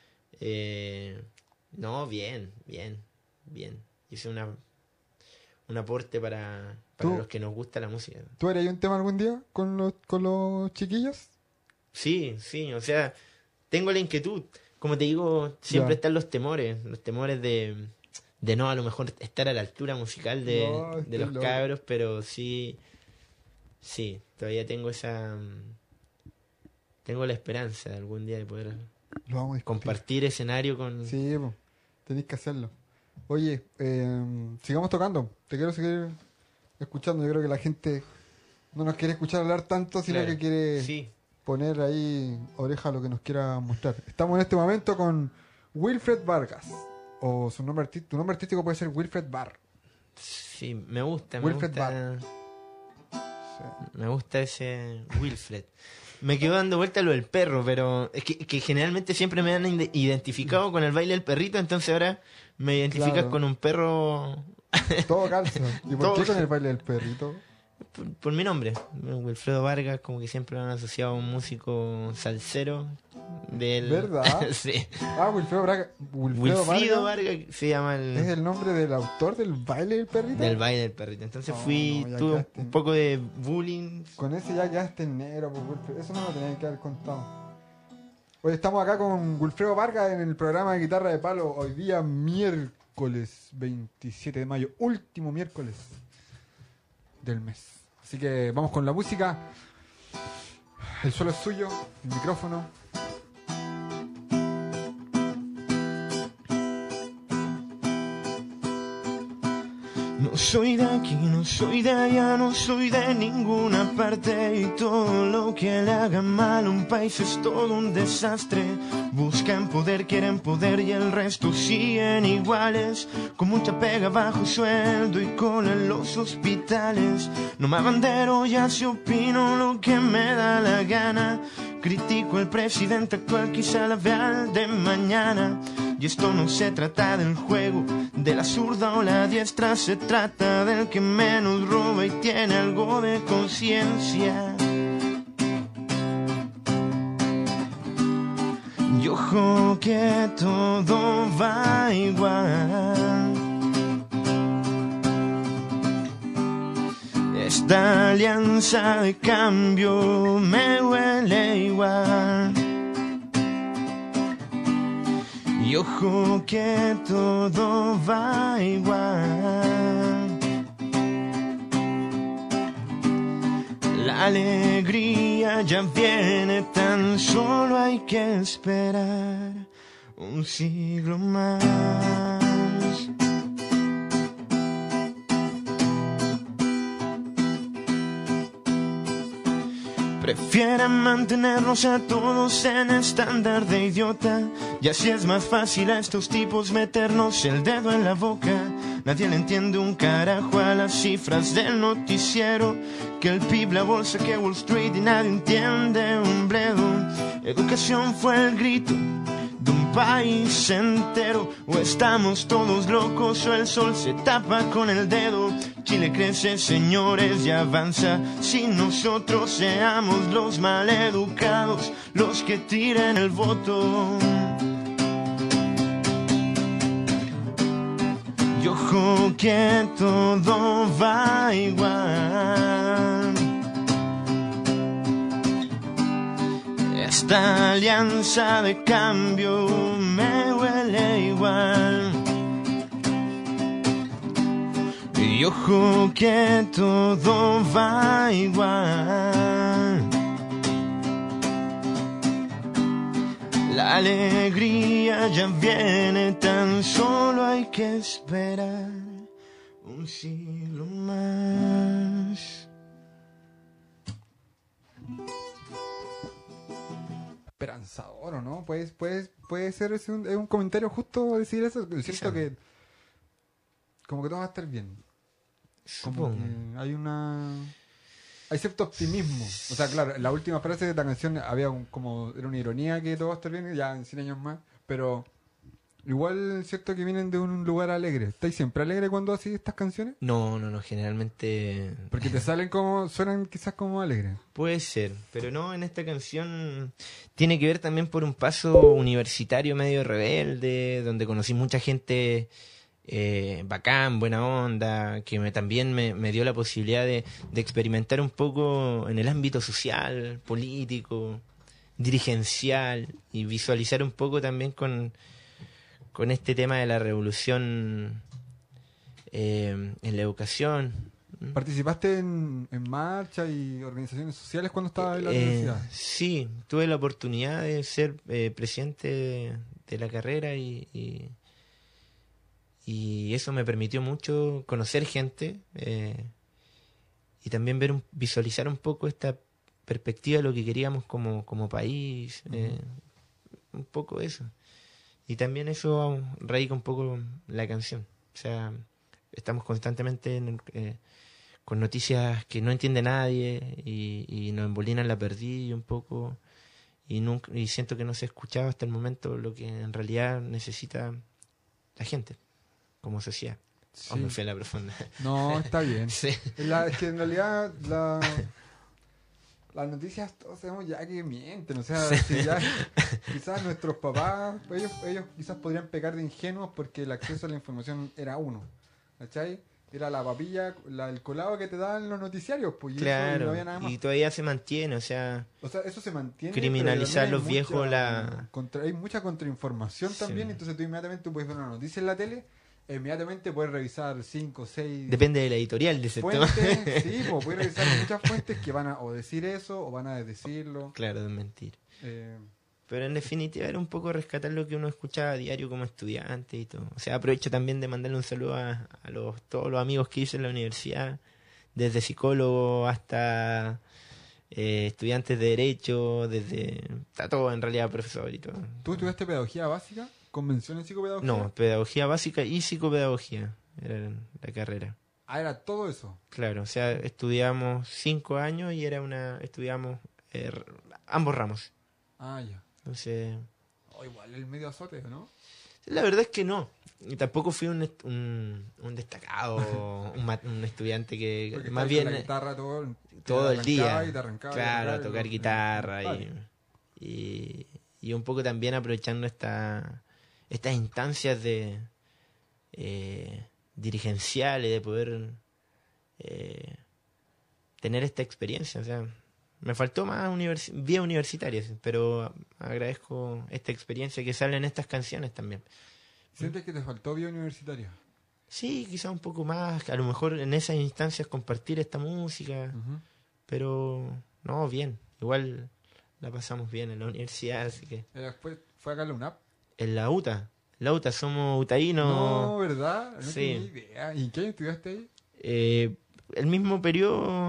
Eh, no, bien, bien, bien. Hice una un aporte para, para ¿Tú? los que nos gusta la música. ¿Tú harías un tema algún día con los, con los chiquillos? Sí, sí, o sea, tengo la inquietud. Como te digo, siempre Ya. están los temores, los temores de, de no a lo mejor estar a la altura musical de, No, de estoy los loco. cabros, pero sí, sí, todavía tengo esa... mm, Tengo la esperanza de algún día de poder Lo vamos a discutir. compartir escenario con... Sí, po, tenéis que hacerlo. Oye, eh, sigamos tocando. Te quiero seguir escuchando. Yo creo que la gente no nos quiere escuchar hablar tanto, sino Claro, que quiere sí. poner ahí oreja a lo que nos quiera mostrar. Estamos en este momento con Wilfred Vargas. O su nombre artístico, tu nombre artístico puede ser Wilfred Bar. Sí, me gusta, me Wilfred gusta... Sí. Me gusta ese Wilfred. Me quedo dando vuelta lo del perro, pero es que, que generalmente siempre me han ide- identificado con el baile del perrito, entonces ahora me identificas Claro. con un perro Todo calza. ¿Y por Todo. qué con el baile del perrito? por, por mi nombre. Wilfredo Vargas, como que siempre lo han asociado a un músico salsero del... ¿Verdad? Sí. Ah, Wilfredo Braga. Wilfredo Wilfrido Vargas Vargas se llama el... es el nombre del autor del baile del perrito. del baile del perrito. Entonces No, fui, no, ya tuve quedaste. un poco de bullying. Con ese ya quedaste en negro, pues, Wilfredo. Eso no lo tenían que haber contado. Hoy estamos acá con Wilfredo Vargas en el programa de Guitarra de Palo. Hoy día miércoles veintisiete de mayo. Último miércoles del mes. Así que vamos con la música. El suelo es suyo, el micrófono. No soy de aquí, no soy de allá, no soy de ninguna parte y todo lo que le haga mal a un país es todo un desastre. Buscan poder, quieren poder y el resto siguen iguales, con mucha pega, bajo sueldo y cola en los hospitales. No me abandero, ya se opino lo que me da la gana. Critico al presidente actual, quizá la vea al de mañana. Y esto no se trata del juego, de la zurda o la diestra, se trata del que menos roba y tiene algo de conciencia. Y ojo que todo va igual. Esta alianza de cambio me huele igual. Y ojo que todo va igual. La alegría ya viene, tan solo hay que esperar un siglo más. prefieren mantenernos a todos en estándar de idiota. Y así es más fácil a estos tipos meternos el dedo en la boca. Nadie le entiende un carajo a las cifras del noticiero, que el P I B, la bolsa, que Wall Street, y nadie entiende un bledo. Educación fue el grito de un país entero. O estamos todos locos o el sol se tapa con el dedo. Chile crece, señores, y avanza si nosotros seamos los maleducados, los que tiren el voto. Y ojo que todo va igual. Esta alianza de cambio me huele igual. Y ojo que todo va igual. La alegría ya viene, tan solo hay que esperar un siglo más. Esperanzador, ¿o no? Puede, puede, puede ser ese un, es un comentario justo decir eso. Siento Quizá. que como que todo va a estar bien. Como Supongo. que hay una... Hay cierto optimismo. O sea, claro, la última frase de la canción había un, como... Era una ironía que todo va a estar bien ya en cien años más. Pero igual es cierto que vienen de un lugar alegre. ¿Estáis siempre alegre cuando haces estas canciones? No, no, no, generalmente... Porque te salen como... Suenan quizás como alegres. Puede ser, pero no, en esta canción tiene que ver también por un paso universitario medio rebelde, donde conocí mucha gente eh, bacán, buena onda, que me, también me, me dio la posibilidad de, de experimentar un poco en el ámbito social, político, dirigencial, y visualizar un poco también con, con este tema de la revolución eh, en la educación. ¿Participaste en, en marchas y organizaciones sociales cuando estabas en la Eh, universidad? sí, tuve la oportunidad de ser eh, presidente de, de la carrera y, y, y eso me permitió mucho conocer gente eh, y también ver un, visualizar un poco esta perspectiva de lo que queríamos como, como país, eh, un poco eso. Y también eso radica un poco la canción. O sea, estamos constantemente en, eh, con noticias que no entiende nadie y, y nos embolinan la perdida un poco y, nunca, y siento que no se ha escuchado hasta el momento lo que en realidad necesita la gente como sociedad. Sí. Oh, me fui a la profunda. No, está bien. Sí. La- es que en realidad la, las noticias todos sabemos ya que mienten. O sea, si ya, quizás nuestros papás, ellos, ellos quizás podrían pecar de ingenuos porque el acceso a la información era uno. ¿Cachai? Era la papilla, la, el colado que te daban los noticiarios. Pues, y eso, y no Claro, había nada más. y todavía se mantiene, o sea, O sea, eso se mantiene. criminalizar pero los también hay viejos mucha la- contra- hay mucha contrainformación Sí. también. Entonces tú inmediatamente puedes ver una noticia en la tele, e inmediatamente puedes revisar cinco o seis depende de la editorial de ese tema. fuentes. Sí, pues puedes revisar muchas fuentes que van a o decir eso o van a decirlo. Claro, de mentir. Eh, Pero en definitiva era un poco rescatar lo que uno escuchaba a diario como estudiante y todo. O sea, aprovecho también de mandarle un saludo a, a los, todos los amigos que hice en la universidad, desde psicólogo hasta eh, estudiantes de derecho, desde... Está todo en realidad profesor y todo. ¿Tú estudiaste pedagogía básica? ¿Convención en psicopedagogía? No, pedagogía básica y psicopedagogía era la carrera. Ah, era todo eso. Claro, o sea, estudiamos cinco años y era una... Estudiamos eh, ambos ramos. Ah, ya. Entonces... O igual el medio azote, ¿no? La verdad es que no. Y tampoco fui un, est- un, un destacado, un, ma- un estudiante que Porque más estabas bien con la guitarra todo, te todo el arrancaba día. y te arrancaba y Claro, arrancaba y tocar lo- guitarra Vale. y, y, y un poco también aprovechando esta, estas instancias de eh, dirigenciales, de poder eh, tener esta experiencia. O sea, me faltó más universi- vía universitaria, sí, pero agradezco esta experiencia que sale en estas canciones también. ¿Sientes que te faltó vía universitaria? Sí, quizá un poco más, a lo mejor en esas instancias compartir esta música, Ujú. pero no, bien, igual la pasamos bien en la universidad, así que... Eh, Después fue acá a la UNAP. En la UTA, la UTA somos utaínos, No, ¿verdad? No Sí. tenía idea. ¿Y en qué año estudiaste ahí? eh, el mismo periodo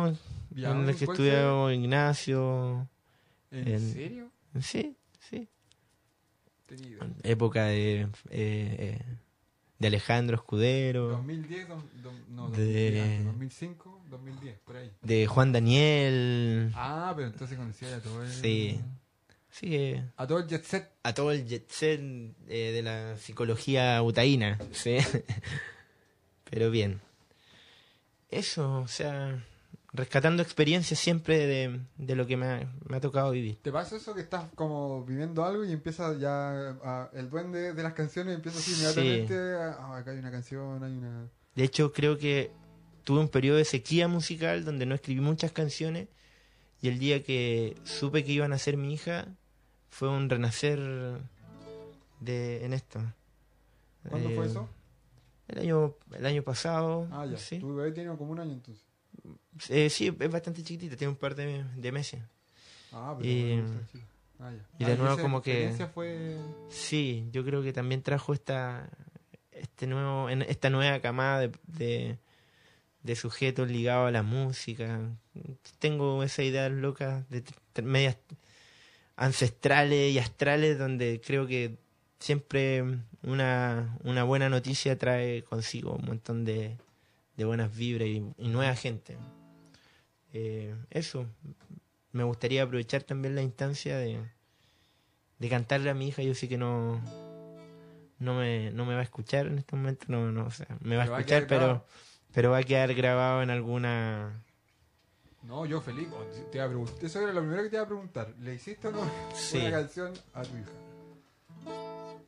Ya, en el que ¿cuál estudió Ignacio. ¿En, en- serio? Sí, sí. Tenía idea. Época de, eh, eh, de Alejandro Escudero, dos mil diez, dom- dom- no, De- dos mil diez, antes, dos mil cinco, dos mil diez, por ahí. de Juan Daniel. Ah, pero entonces conocía a todo el... Sí. Sí, eh, A todo el jet set. a todo el jet set eh, de la psicología utaína, sí. Pero bien. Eso, o sea, rescatando experiencias siempre de, de lo que me ha, me ha tocado vivir. ¿Te pasa eso que estás como viviendo algo y empieza ya a- el duende de las canciones empieza así Sí. inmediatamente? Ah, acá hay una canción, hay una... De hecho, creo que tuve un periodo de sequía musical donde no escribí muchas canciones y el día que supe que iban a ser mi hija fue un renacer de en esto. ¿Cuándo Eh, fue eso? El año, el año pasado. Ah, ya. Sí. Tu bebé tiene como un año entonces. Eh, sí, es bastante chiquitita, tiene un par de, de meses. Ah, pero Y- bueno, está chido. Ah, ya. y de Ah, nuevo esa como que- experiencia fue... Sí, yo creo que también trajo esta este nuevo en- esta nueva camada de, de, de sujetos ligados a la música. Tengo esas ideas locas de t- medias ancestrales y astrales donde creo que siempre una, una buena noticia trae consigo un montón de, de buenas vibras y, y nueva gente. Eh, eso, me gustaría aprovechar también la instancia de, de cantarle a mi hija. Yo sé que no no me, no me va a escuchar en este momento, no, no, o sea, me va a Pero va a escuchar, quedar pero, grabado. pero va a quedar grabado en alguna... No, yo feliz. Oh, te iba a preguntar- Eso era lo primero que te iba a preguntar. ¿Le hiciste o no Sí. una canción a tu hija?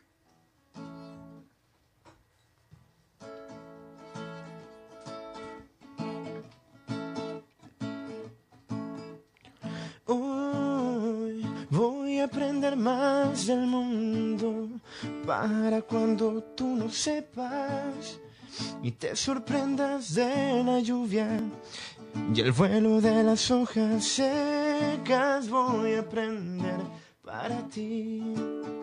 Hoy voy a aprender más del mundo para cuando tú no sepas y te sorprendas de la lluvia y el vuelo de las hojas secas. Voy a aprender para ti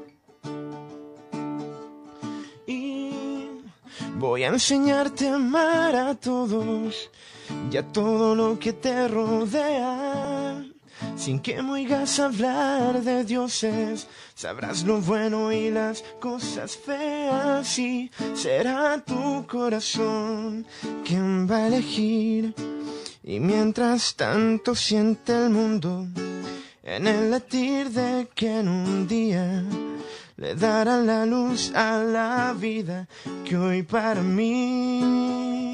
y voy a enseñarte a amar a todos y a todo lo que te rodea. Sin que me oigas hablar de dioses, sabrás lo bueno y las cosas feas. Y será tu corazón quien va a elegir. Y mientras tanto siente el mundo en el latir de que en un día le dará la luz a la vida que hoy para mí.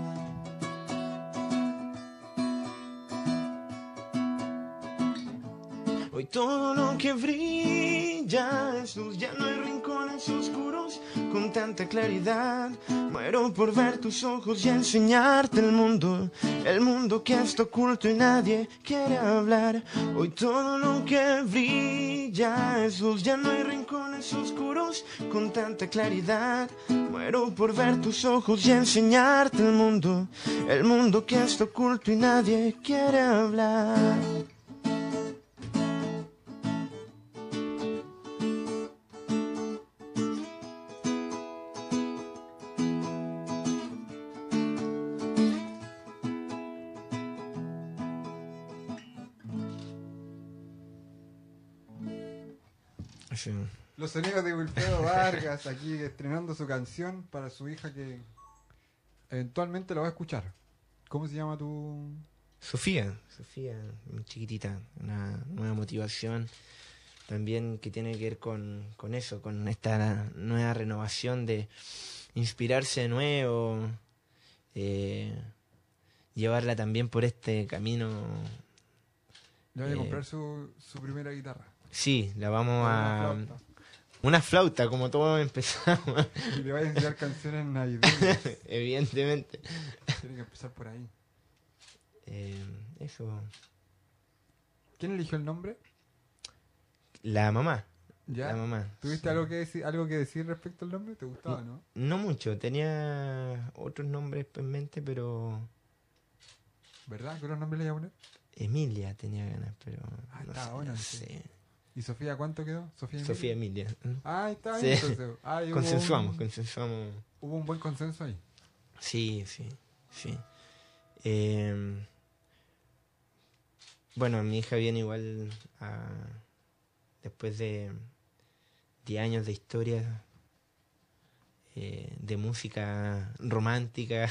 Hoy todo lo que brilla es luz, ya no hay rincones oscuros con tanta claridad. Muero por ver tus ojos y enseñarte el mundo, el mundo que está oculto y nadie quiere hablar. Hoy todo lo que brilla es luz, ya no hay rincones oscuros con tanta claridad. Muero por ver tus ojos y enseñarte el mundo, el mundo que está oculto y nadie quiere hablar. Sí. Los sonidos de Wilfredo Vargas aquí estrenando su canción para su hija que eventualmente la va a escuchar. ¿Cómo se llama tu...? Sofía, Sofía, mi chiquitita, una nueva motivación también que tiene que ver con, con eso, con esta nueva renovación de inspirarse de nuevo, eh, llevarla también por este camino. Le voy a Eh, comprar su, su primera guitarra. Sí, la vamos Una a... flauta. Una flauta, como todos empezamos, Y le voy a enseñar canciones navideñas. evidentemente. Tiene que empezar por ahí. Eh, eso, ¿Quién eligió el nombre? la mamá, ¿Ya? la mamá. ¿Tuviste sí. algo que decir, algo que decir respecto al nombre? ¿Te gustaba, no? No mucho, tenía otros nombres en mente, pero ¿Verdad? ¿Qué otros nombres le iba a poner? Emilia tenía ganas, pero Ah, no estaba sé, bueno, no sí. sé. ¿Y Sofía cuánto quedó? Sofía Emilia. Sofía Emilia. ¿eh? Ah, ahí está Sí. bien, entonces. Ah, y hubo Consensuamos, un- consensuamos. Hubo un buen consenso ahí. Sí, sí, sí. Eh, Bueno, mi hija viene igual a, después de diez años de historia, eh, de música romántica,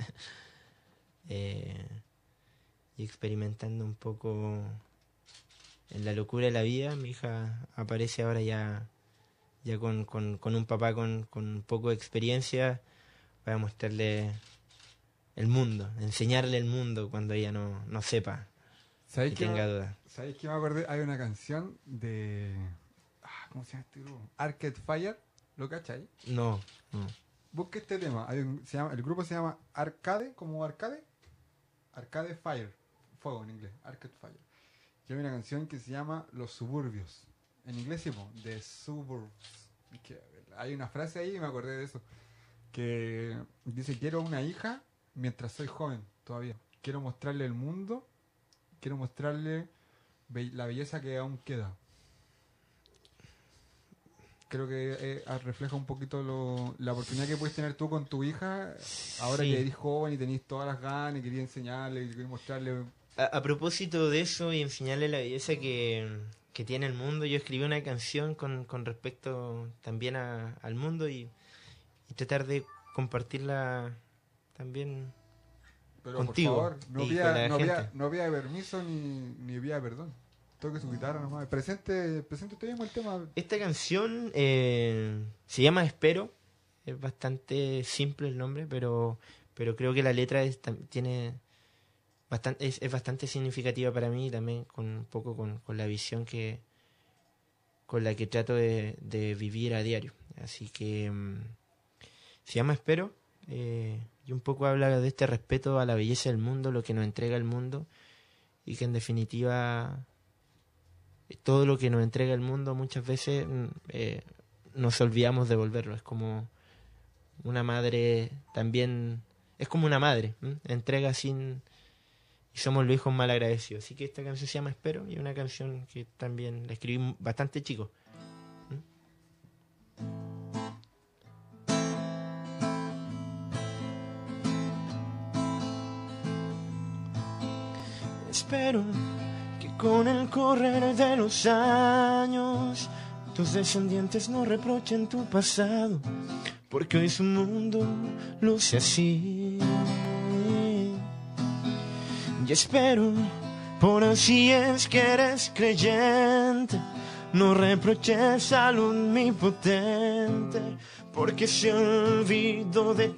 eh, y experimentando un poco en la locura de la vida. Mi hija aparece ahora ya, ya con, con, con un papá con, con un poco de experiencia para mostrarle el mundo, enseñarle el mundo cuando ella no, no sepa y tenga dudas. ¿Sabéis que me acordé? Hay una canción de... Ah, ¿cómo se llama este grupo? Arcade Fire, ¿lo cachai? No, no. Busque este tema. Hay un, se llama, el grupo se llama Arcade, como Arcade. Arcade Fire, fuego en inglés, Arcade Fire. Y hay una canción que se llama Los Suburbios. En inglés sí, po, The Suburbs. Que, hay una frase ahí y me acordé de eso. Que dice, quiero una hija mientras soy joven todavía. Quiero mostrarle el mundo, quiero mostrarle be- la belleza que aún queda. Creo que eh, refleja un poquito lo, la oportunidad que puedes tener tú con tu hija ahora Sí. que eres joven y tenés todas las ganas y querías enseñarle y querías mostrarle. A, a propósito de eso y enseñarle la belleza que, que tiene el mundo, yo escribí una canción con, con respecto también a, al mundo y, y tratar de compartirla también Pero contigo por favor, no y pida, con la no gente. pida, no pida permiso ni, ni pida perdón. Toque su guitarra nomás. Presente, presente usted mismo el tema. Esta canción eh, se llama Espero. Es bastante simple el nombre, pero pero creo que la letra es, tam- tiene bastante es, es bastante significativa para mí, también con un poco con, con la visión que con la que trato de, de vivir a diario. Así que mm, se llama Espero, eh, y un poco habla de este respeto a la belleza del mundo, lo que nos entrega el mundo, y que en definitiva todo lo que nos entrega el mundo muchas veces mm, eh, nos olvidamos de devolverlo. Es como una madre también, es como una madre, ¿m? Entrega sin, y somos los hijos mal agradecidos. Así que esta canción se llama Espero, y es una canción que también la escribí bastante chico. Espero que con el correr de los años tus descendientes no reprochen tu pasado, porque hoy su mundo luce así. Y espero, por si es que eres creyente, no reproches al omnipotente, porque se olvidó de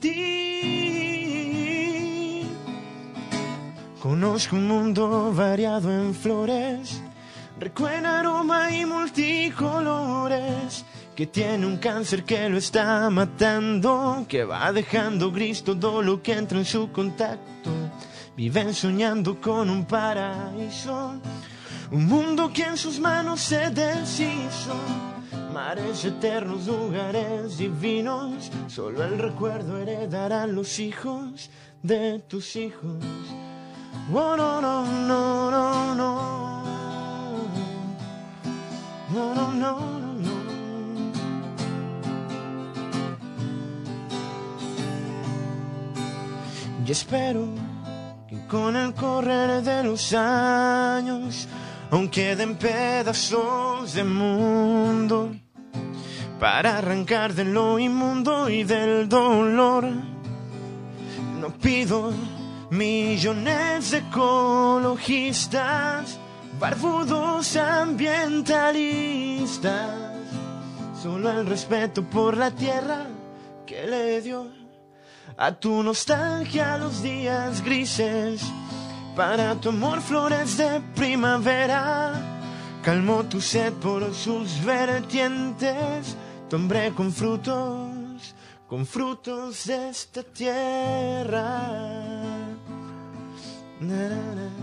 ti. Conozco un mundo variado en flores, rico en aroma y multicolores, que tiene un cáncer que lo está matando, que va dejando gris todo lo que entra en su contacto. Viven soñando con un paraíso, un mundo que en sus manos se deshizo. Mares eternos, lugares divinos, solo el recuerdo heredarán los hijos de tus hijos. Oh, no, no, no, no, no. No, no, no, no, no. Y espero que con el correr de los años aún queden pedazos de mundo para arrancar de lo inmundo y del dolor. No pido millones de ecologistas, barbudos ambientalistas, solo el respeto por la tierra que le dio a tu nostalgia los días grises. Para tu amor flores de primavera, calmó tu sed por sus vertientes, tu hambre con frutos, con frutos de esta tierra. Na, na, na.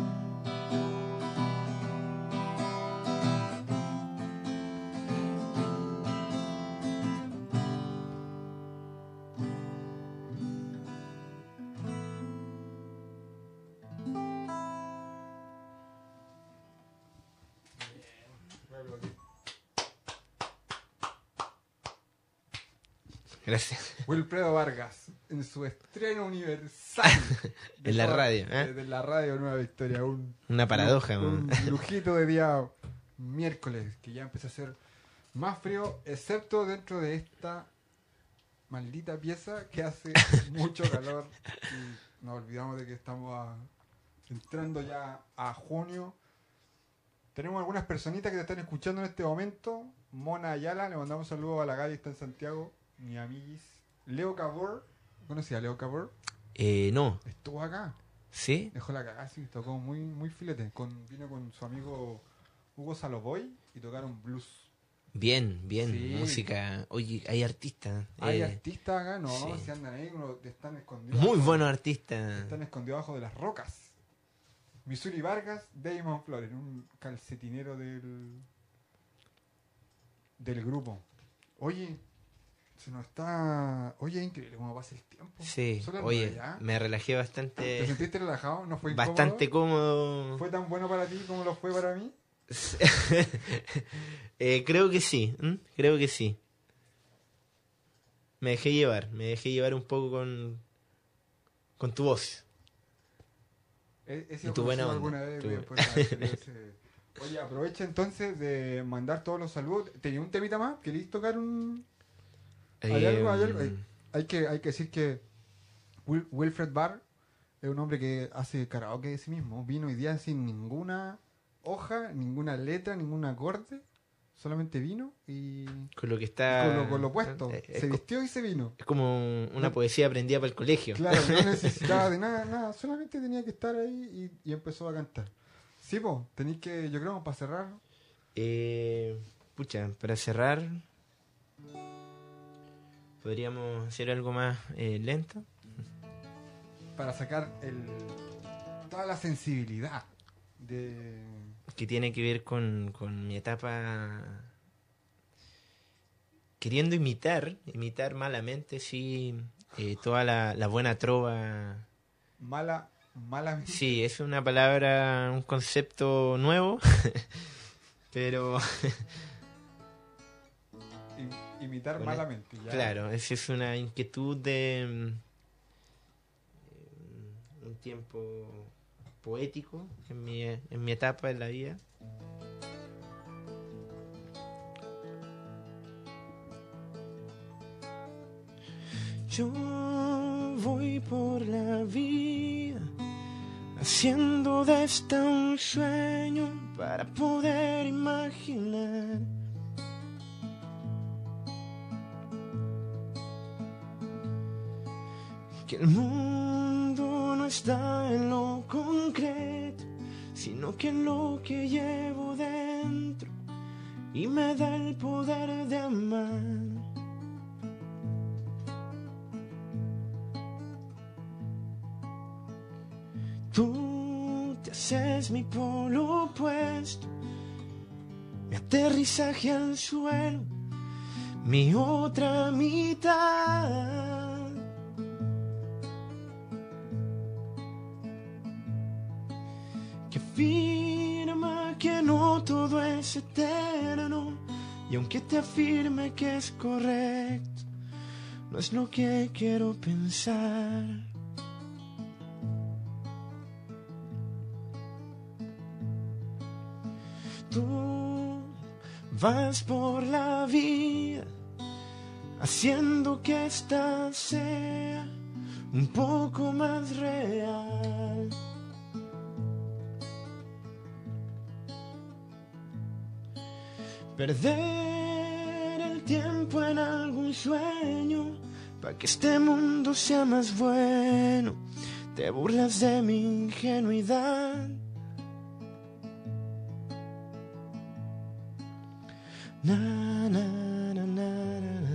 Gracias. Wilfredo Vargas. en su estreno universal. En la radio, ¿eh? De, de la radio Nueva Victoria. Un, Una paradoja, un, man. un lujito de día miércoles, que ya empezó a ser más frío, excepto dentro de esta maldita pieza que hace mucho calor. Y nos olvidamos de que estamos a- entrando ya a junio. Tenemos algunas personitas que te están escuchando en este momento. Mona Ayala, le mandamos un saludo a la Gaby, está en Santiago. Mi amiguis. Leo Cabor, ¿conocía a Leo Cabor? Eh, no. Estuvo acá. ¿Sí? Dejó la cagada, sí, tocó muy, muy filete. Con, vino con su amigo Hugo Saloboy y tocaron blues. Bien, bien. Sí. Música. Oye, hay artistas. Hay eh, artistas acá, no, sí. si andan ahí, uno, están escondidos. Muy abajo- buenos artistas. Están escondidos abajo de las rocas. Missouri Vargas, Damon Flores, un calcetinero del del grupo. Oye, se nos está... Oye, es increíble cómo pasa el tiempo. Sí, Son las oye, nueve ya. me relajé ¿Te bastante. sentiste relajado? ¿No fue Bastante incómodo? cómodo. ¿Fue tan bueno para ti como lo fue para mí? Eh, creo que sí, ¿m? creo que sí. Me dejé llevar, me dejé llevar un poco con, con tu voz. He, he Y sido tu buena conocido onda, alguna vez tu- de- por la experiencia de- Oye, aprovecha entonces de mandar todos los saludos. ¿Tenía un temita más? ¿Queréis tocar un...? ¿Hay Eh, algo? ¿Hay algo? Hay, hay que, hay que decir que Wil- Wilfred Barr es un hombre que hace karaoke de sí mismo. Vino hoy día sin ninguna hoja, ninguna letra, ningún acorde. Solamente vino y Con lo que está. con lo, con lo puesto. Eh, Es, Se co- vistió y se vino. es como una No. poesía aprendida para el colegio. Claro, no necesitaba de nada, nada. Solamente tenía que estar ahí y, y empezó a cantar. Sí, po, tenéis que, yo creo, para cerrar. Eh, pucha, para cerrar, podríamos hacer algo más eh, lento. Para sacar el, toda la sensibilidad de... Que tiene que ver con, con mi etapa queriendo imitar, imitar malamente, sí, eh, toda la, la buena trova. Mala, mala... Sí, es una palabra, un concepto nuevo, pero im- imitar Con- malamente. Ya. claro, esa es una inquietud de mm, eh, un tiempo poético en mi, en mi etapa en la vida. Yo voy por la vida haciendo de esta un sueño para poder imaginar que el mundo no está en lo concreto, sino que en lo que llevo dentro y me da el poder de amar. Tú te haces mi polo opuesto, mi aterrizaje al suelo, mi otra mitad. Que afirma que no todo es eterno, y aunque te afirme que es correcto, no es lo que quiero pensar. Tú vas por la vida haciendo que esta sea un poco más real. Perder el tiempo en algún sueño para que este mundo sea más bueno. Te burlas de mi ingenuidad. Na, na, na, na, na, na.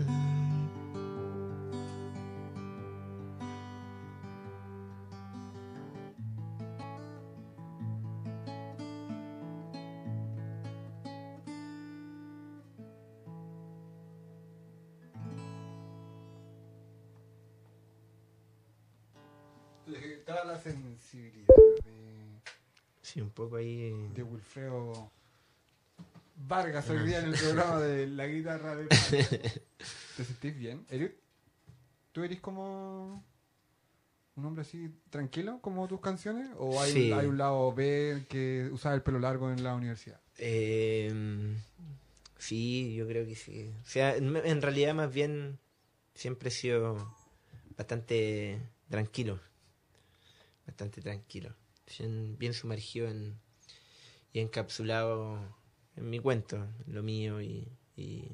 Le- Toda la sensibilidad de, Sí, un poco ahí. de Wilfredo Vargas hoy día en el programa de la guitarra de... ¿Te sentís bien? Eric, ¿tú eres como un hombre así tranquilo como tus canciones? ¿O hay, Sí. hay un lado B que usaba el pelo largo en la universidad? Eh, sí, yo creo que sí. O sea, en, en realidad más bien siempre he sido bastante tranquilo. Bastante tranquilo. Bien, bien sumergido en, y encapsulado en mi cuento, en lo mío y, y,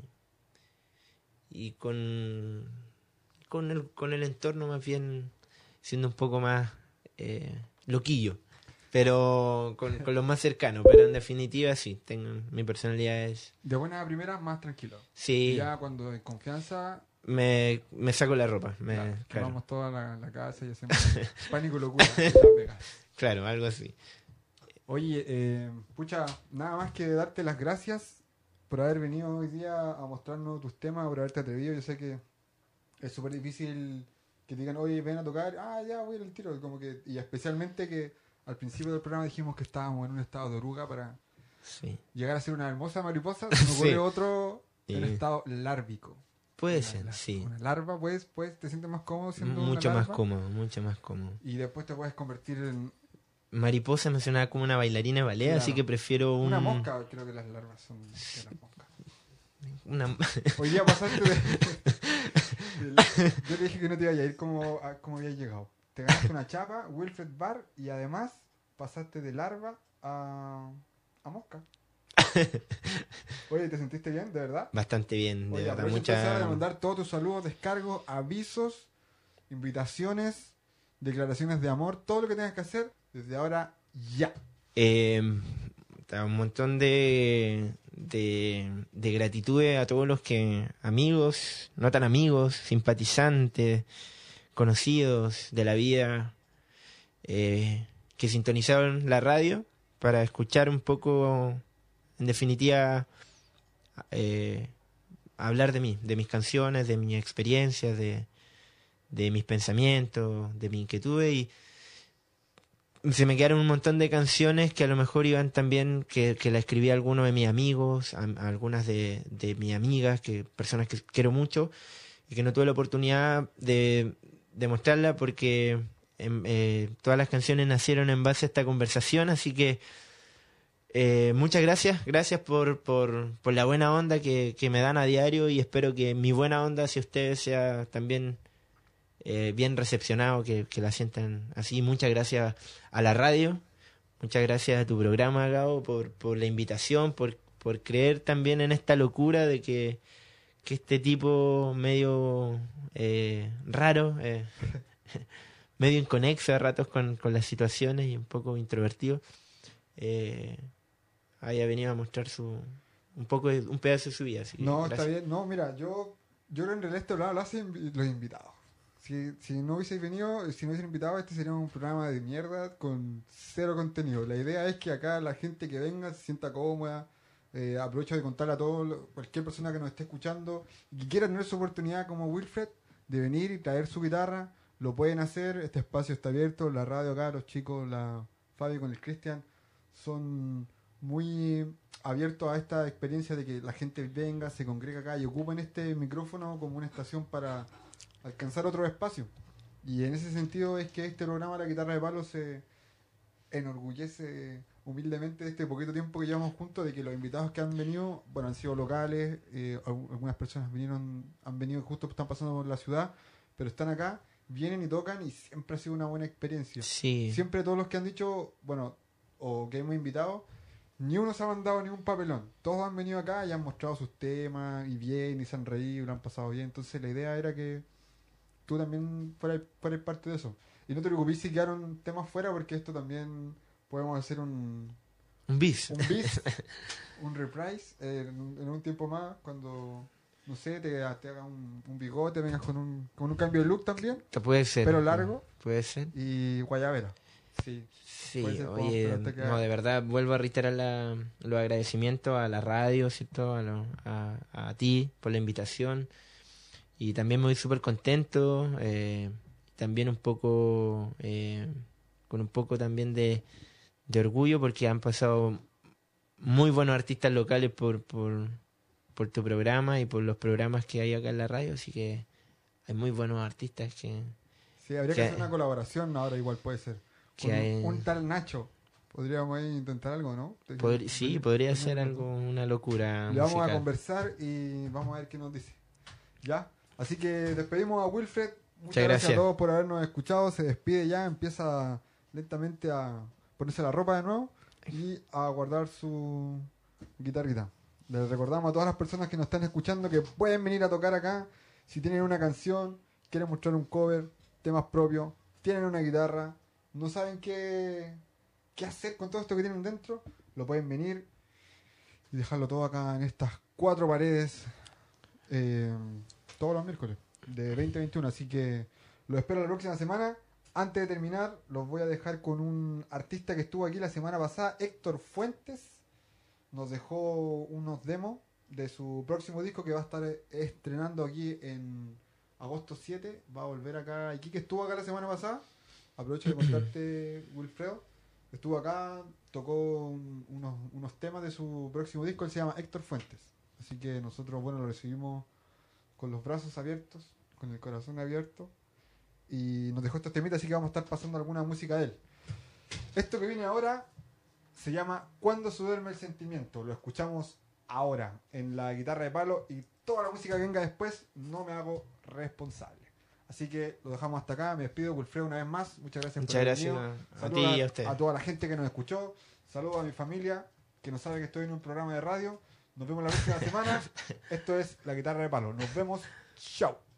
y con, con, el, con el entorno más bien siendo un poco más eh, loquillo. Pero con, con los más cercanos, pero en definitiva sí, tengo, mi personalidad es... De buena a primera, más tranquilo. Sí, Y ya cuando hay confianza, me, me saco la ropa. Me, claro, claro, vamos toda la, la casa y hacemos pánico y locura en Las Vegas. claro, algo así. Oye, eh, pucha, nada más que darte las gracias por haber venido hoy día a mostrarnos tus temas, por haberte atrevido. Yo sé que es súper difícil que te digan, oye, ven a tocar, ah, ya voy al tiro. Como que, y especialmente que al principio del programa dijimos que estábamos en un estado de oruga para Sí. llegar a ser una hermosa mariposa. Se me ocurre Sí. otro en Y- estado lárvico. Puede Una ser, lar- sí. Una larva, pues, pues te sientes más cómodo siendo Mucho una más larva. cómodo, mucho más cómodo. Y después te puedes convertir en Mariposa me sonaba como una bailarina de ballet, Claro. así que prefiero un... una mosca. Creo que las larvas son de las moscas. Una... Hoy día pasaste de... de- Yo te dije que no te iba a ir como, a- como habías llegado. Te ganaste una chapa, Wilfred Bar, y además pasaste de larva a, a mosca. Oye, ¿te sentiste bien? ¿De verdad? Bastante bien, de Oye, verdad. aprovecha entonces de Mucha... mandar todos tus saludos, descargos, avisos, invitaciones, declaraciones de amor, todo lo que tengas que hacer desde ahora ya. Eh, un montón de, de, de gratitudes a todos los que, amigos, no tan amigos, simpatizantes, conocidos de la vida, eh, que sintonizaron la radio para escuchar un poco, en definitiva, eh, hablar de mí, de mis canciones, de mis experiencias, de, de mis pensamientos, de mis inquietudes, y se me quedaron un montón de canciones que a lo mejor iban también, que, que la escribí a algunos de mis amigos, a, a algunas de, de mis amigas, que personas que quiero mucho, y que no tuve la oportunidad de, de mostrarla porque em, eh, todas las canciones nacieron en base a esta conversación, así que eh, muchas gracias, gracias por, por, por la buena onda que, que me dan a diario, y espero que mi buena onda hacia ustedes sea también eh, bien recepcionado, que, que la sientan así. Muchas gracias a la radio, muchas gracias a tu programa, Gabo, por, por la invitación, por, por creer también en esta locura de que, que este tipo medio eh, raro, eh, medio inconexo a ratos con, con las situaciones y un poco introvertido, eh, haya venido a mostrar su un poco de, un pedazo de su vida. Así que No, gracias. está bien. No, mira, yo, yo creo que en realidad este programa lo hacen invi- los invitados. Si, si no hubieseis venido, si no hubiesen invitado, este sería un programa de mierda con cero contenido. La idea es que acá la gente que venga se sienta cómoda. Eh, aprovecho de contarle a todo, lo- cualquier persona que nos esté escuchando y que quiera tener su oportunidad como Wilfred de venir y traer su guitarra, lo pueden hacer. Este espacio está abierto. La radio acá, los chicos, la Fabi con el Cristian, son muy abiertos a esta experiencia de que la gente venga, se congrega acá y ocupen este micrófono como una estación para alcanzar otro espacio. Y en ese sentido es que este programa La Guitarra de Palo se enorgullece humildemente de este poquito tiempo que llevamos juntos, de que los invitados que han venido, bueno, han sido locales, eh, al- algunas personas vinieron, han venido justo, están pasando por la ciudad, pero están acá, vienen y tocan y siempre ha sido una buena experiencia. Sí, Siempre todos los que han dicho, bueno, o que hemos invitado, ni uno se ha mandado ni un papelón. Todos han venido acá y han mostrado sus temas y bien, y se han reído, lo han pasado bien. Entonces la idea era que tú también fueras, fueras parte de eso. Y no te preocupes si quedaron temas fuera, porque esto también podemos hacer un, un bis. un bis, un reprise eh, en, un- en un tiempo más, cuando, no sé, te, te haga un, un bigote, vengas con un, con un cambio de look también, Puede ser. pelo largo Puede ser. y guayabera. Sí. Sí, Puede ser, podemos oye, esperarte que- no, de verdad, vuelvo a reiterar la- los agradecimientos a la radio, ¿cierto? A, lo- a, a ti por la invitación. Y también me voy súper contento, eh, también un poco, eh, con un poco también de, de orgullo, porque han pasado muy buenos artistas locales por, por, por tu programa y por los programas que hay acá en la radio, así que hay muy buenos artistas que... Sí, habría que, que hacer una colaboración ahora, igual puede ser. Que Con hay- un tal Nacho. Podríamos ahí intentar algo, ¿no? Podr- sí, podría ser algo, una locura Le vamos musical. a conversar y vamos a ver qué nos dice. ¿Ya? Así que despedimos a Wilfred. Muchas Muchas gracias. gracias. a todos por habernos escuchado. Se despide ya, empieza lentamente a ponerse la ropa de nuevo y a guardar su guitarrita. Les recordamos a todas las personas que nos están escuchando que pueden venir a tocar acá. Si tienen una canción, quieren mostrar un cover, temas propios, tienen una guitarra, no saben qué, qué hacer con todo esto que tienen dentro, lo pueden venir y dejarlo todo acá en estas cuatro paredes eh, todos los miércoles de veinte veintiuno. Así que los espero la próxima semana. Antes de terminar, los voy a dejar con un artista que estuvo aquí la semana pasada, Héctor Fuentes. Nos dejó unos demos de su próximo disco que va a estar estrenando aquí en agosto siete. Va a volver acá. Aquí que estuvo acá la semana pasada. Aprovecho de contarte, Wilfredo. Estuvo acá, tocó un- unos, unos temas de su próximo disco. Él se llama Héctor Fuentes. Así que nosotros, bueno, lo recibimos con los brazos abiertos, con el corazón abierto. Y nos dejó estos temitas, así que vamos a estar pasando alguna música de él. Esto que viene ahora se llama Cuando se duerme el sentimiento. Lo escuchamos ahora en la guitarra de palo y toda la música que venga después no me hago responsable. Así que lo dejamos hasta acá. Me despido, Wilfredo, una vez más. Muchas gracias Muchas por haber gracias venido. a Saludos ti y a usted. a toda la gente que nos escuchó. Saludos a mi familia que no sabe que estoy en un programa de radio. Nos vemos la próxima semana. Esto es La Guitarra de Palo. Nos vemos. Chao.